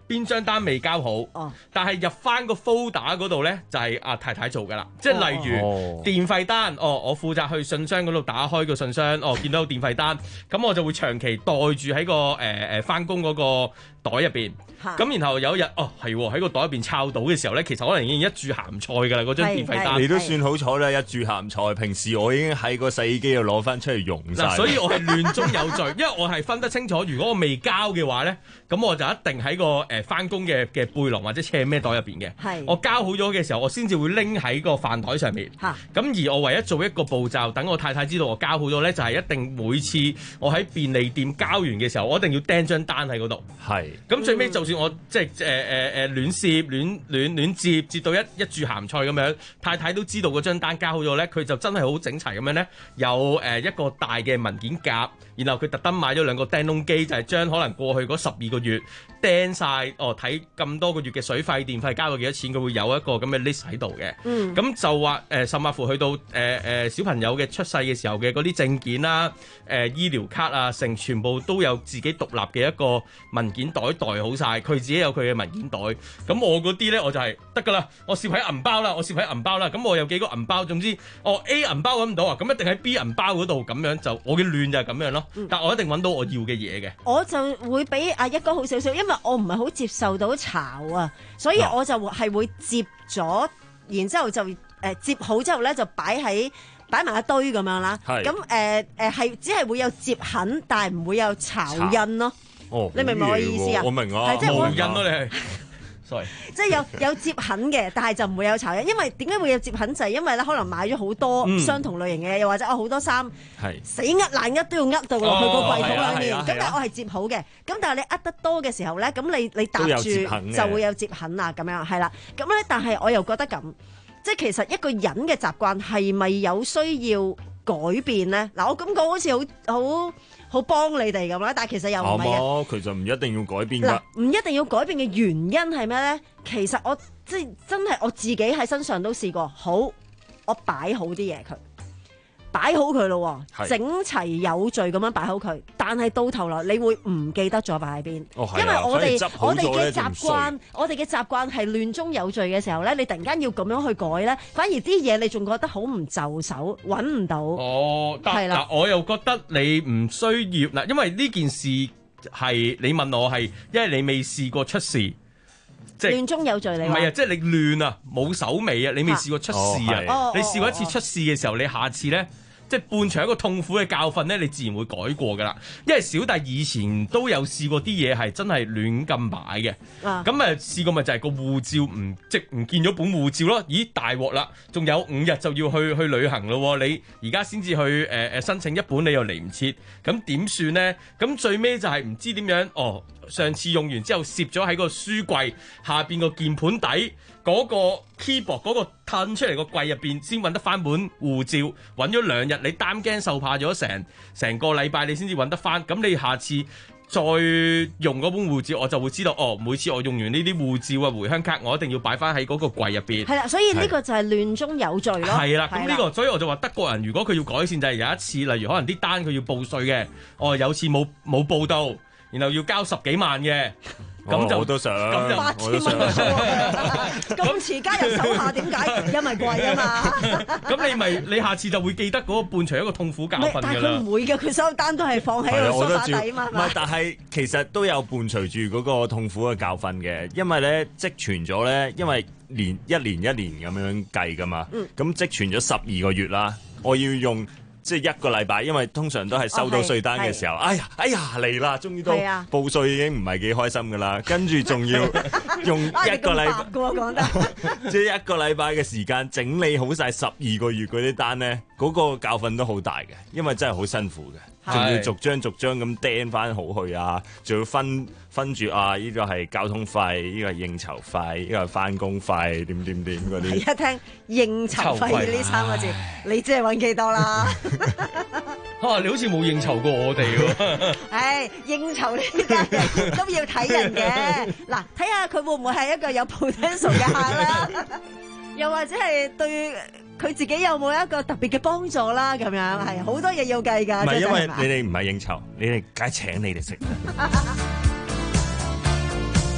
邊張單未交好， 哦、 但係入翻個 folder 嗰度咧就係、是、阿太太做㗎啦。即係例如、哦、電費單，哦，我負責去信箱嗰度打開個信箱，哦，見到電費單，咁我就會長期袋住喺個誒誒翻工嗰個袋入邊。咁然後有一日，哦係喺個袋入邊抄到嘅時候咧，其實可能已經一注鹹菜㗎啦，嗰張電費單。 你都算好彩啦，一注鹹菜。平時我已經喺個洗衣機度攞翻出嚟用晒。 所以我係亂中有序，因為我係分得清楚，如果我未交嘅話咧，咁我就一定喺個誒翻工嘅嘅背囊或者斜孭袋入邊嘅。係。我交好咗嘅時候，我先至會拎喺個飯台上面。嚇。咁而我唯一做一個步驟，等我太太知道我交好咗咧，就係、是、一定每次我喺便利店交完嘅時候，我一定要釘張單喺嗰度。係。咁最尾就算我即係誒誒誒亂攝亂亂亂接接到一一注鹹菜咁樣，太太都知道嗰張單交好咗咧，佢就真係好整齊咁樣咧，有誒一個大嘅文件夾，然後佢特登買咗兩個釘窿機，就係、是、將可能過去嗰十二個月釘晒，哦睇咁多個月嘅水費電費交過幾多錢，佢會有一個咁嘅 list 喺度嘅。嗯，咁就話誒、呃，甚至乎去到誒誒、呃、小朋友嘅出世嘅時候嘅嗰啲證件啦、誒、呃、醫療卡啊，成全部都有自己獨立嘅一個文件袋袋好晒，佢自己有佢嘅文件袋。咁我嗰啲咧我就係得㗎啦，我攝喺銀包啦，我攝喺銀包啦。咁我有幾個銀包，總之哦 A 銀包揾唔到啊，咁一定喺 B 銀包嗰度，咁樣就我嘅亂就係咁樣咯。嗯、但我一定揾到我要嘅嘢嘅。我就會比阿一哥好少少，因為我唔係好接受到炒啊，所以我就係會接咗，然之後就誒接好之後咧就擺喺擺埋一堆咁樣啦。咁誒誒係只係會有接痕，但係唔會有炒印咯。哦，你明唔明我意思啊？我明啊，冇印咯，你係。Sorry. 即係有有摺痕嘅，但係就唔會有巢印，因為點解會有摺痕就係因為咧可能買咗好多相同類型嘅，又或者我好多衫死呃爛呃都要呃到落去個櫃桶裏面，咁、哦、但係我係摺好嘅，咁但係你呃得多嘅時候咧，咁你你搭住就會有摺痕啦，咁樣係啦，咁咧但係我又覺得咁，即係其實一個人嘅習慣係咪有需要改變咧？嗱，我感覺好似好好。好幫你哋咁啦，但係其實又唔係啊。其實唔一定要改變㗎。唔一定要改變嘅原因係咩咧？其實我即係真係我自己喺身上都試過。好，我擺好啲嘢佢，擺好佢咯，整齊有序咁樣擺好佢。但係到頭來你會唔記得咗擺喺邊？哦啊、因為我哋我哋嘅習慣，我哋嘅習慣係亂中有序嘅時候咧，你突然間要咁樣去改咧，反而啲嘢你仲覺得好唔就手，揾唔到。哦，係啦，我又覺得你唔需要嗱，因為呢件事係你問我係，因為你未試過出事，即係亂中有序你。唔係啊，即係你亂啊，冇手尾啊，你未試過出事啊，哦、你試過一次出事嘅時候，你下次咧。即係伴隨一個痛苦嘅教訓咧，你自然會改過㗎啦。因為小弟以前都有試過啲嘢係真係亂咁擺嘅。咁誒試過咪就係個護照唔即唔見咗本護照咯？咦，大鑊啦！仲有五日就要去去旅行咯。你而家先至去誒誒、呃、申請一本，你又嚟唔切，咁點算咧？咁最尾就係唔知點樣哦。上次用完之後，攝咗喺個書櫃下邊個鍵盤底嗰個 keyboard 嗰個褪出嚟個櫃入邊，先揾得翻本護照。揾咗兩日，你擔驚受怕咗成成個禮拜，你先至揾得翻。咁你下次再用嗰本護照，我就會知道哦。每次我用完呢啲護照啊、回鄉卡，我一定要擺翻喺嗰個櫃入邊。係啦，所以呢個就係亂中有序咯。係啦，咁呢個，所以我就話德國人如果佢要改善，就係有一次，例如可能啲單佢要報稅嘅，哦有次冇冇報到。然後要交十幾萬嘅，咁就我都想，八千蚊咁遲加入手下，點解？因為貴啊嘛。咁你咪你下次就會記得嗰個伴隨一個痛苦教訓㗎啦。但係佢唔會嘅，佢所有單都係放喺個梳化底啊嘛。唔係，但係其實都有伴隨住嗰個痛苦嘅教訓嘅，因為咧積存咗咧，因為年一年一年咁樣計㗎嘛。咁、嗯、積存咗十二個月啦，我要用。即係一個禮拜，因為通常都係收到稅單嘅時候，哦、哎呀，哎呀嚟啦，終於都報稅已經唔係幾開心噶啦，跟住仲要用一個禮拜，即係一個禮拜嘅時間整理好晒十二個月嗰啲單咧，嗰、嗰個教訓都好大嘅，因為真係好辛苦嘅，仲要逐張逐張咁釘翻好去啊，仲要分分住啊，呢個係交通費，呢個係應酬費，呢個係翻工費，點點點嗰啲。一聽應酬費呢三個字，你知係揾幾多啦？啊！你好似冇應酬過我哋喎。唉，應酬呢家人都要睇人嘅。嗱，睇下佢會唔會係一個有 potential 嘅客啦，又或者係對佢自己有冇一個特別嘅幫助啦？咁樣係好多嘢要計㗎。唔係因為你哋唔係應酬，你哋梗係請你哋食。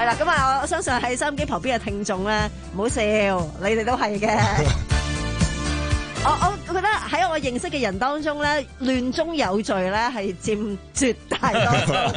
係啦，咁啊，我相信喺收音機旁邊嘅聽眾咧，唔好笑，你哋都係嘅。我我覺得喺我認識嘅人當中咧，亂中有序咧係佔絕大多數。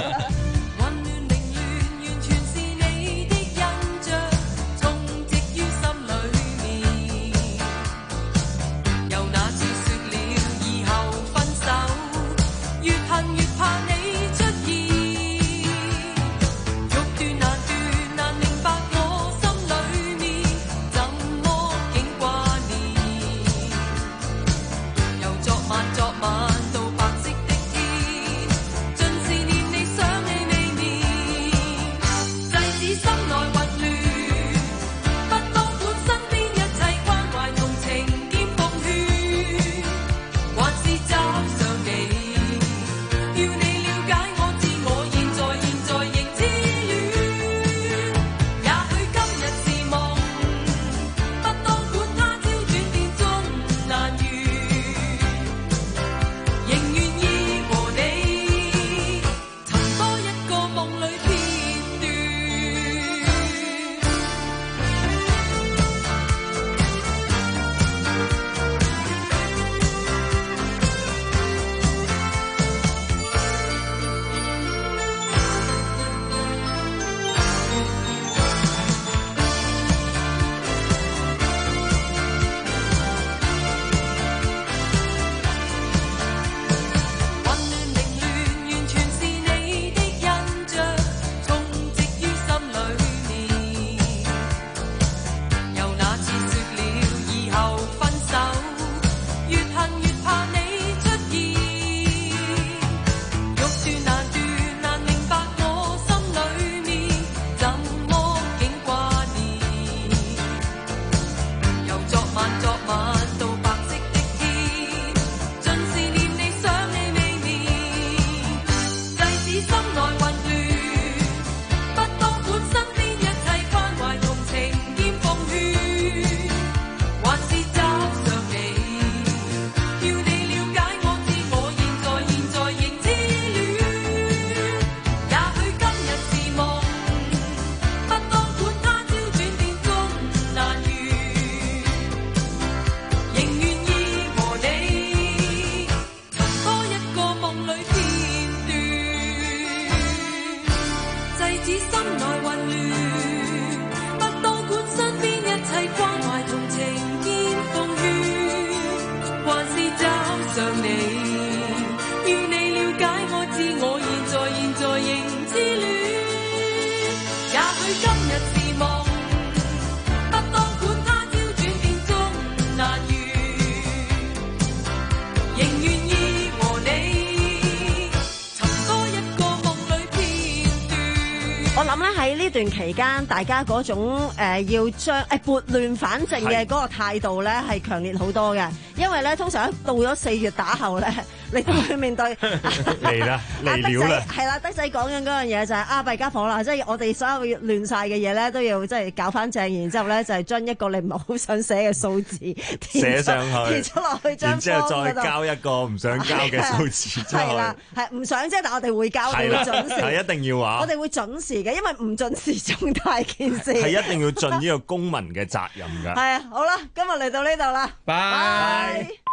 呢段期間，大家嗰種、呃、要將誒撥亂反正嘅嗰個態度咧，係強烈好多嘅。因為咧，通常一到咗四月打後咧，你都會面對嚟啦嚟了啦， 係啦，德仔講緊嗰樣嘢就係啊弊家伙啦，即係我哋所有亂晒嘅嘢咧，都要即係搞翻正，然之後咧就係將一個你唔係好想寫嘅數字寫上去， 填咗落去張 form 嗰度， 然之後再交一個唔想交嘅數字出去。 係啦，係唔想啫，但我哋會交，我哋會準時， 係一定要話， 我哋會準時嘅，因為唔準時重大件事， 係一定要盡呢個公民嘅責任㗎。 係啊，好啦，今日嚟到呢度啦， 拜。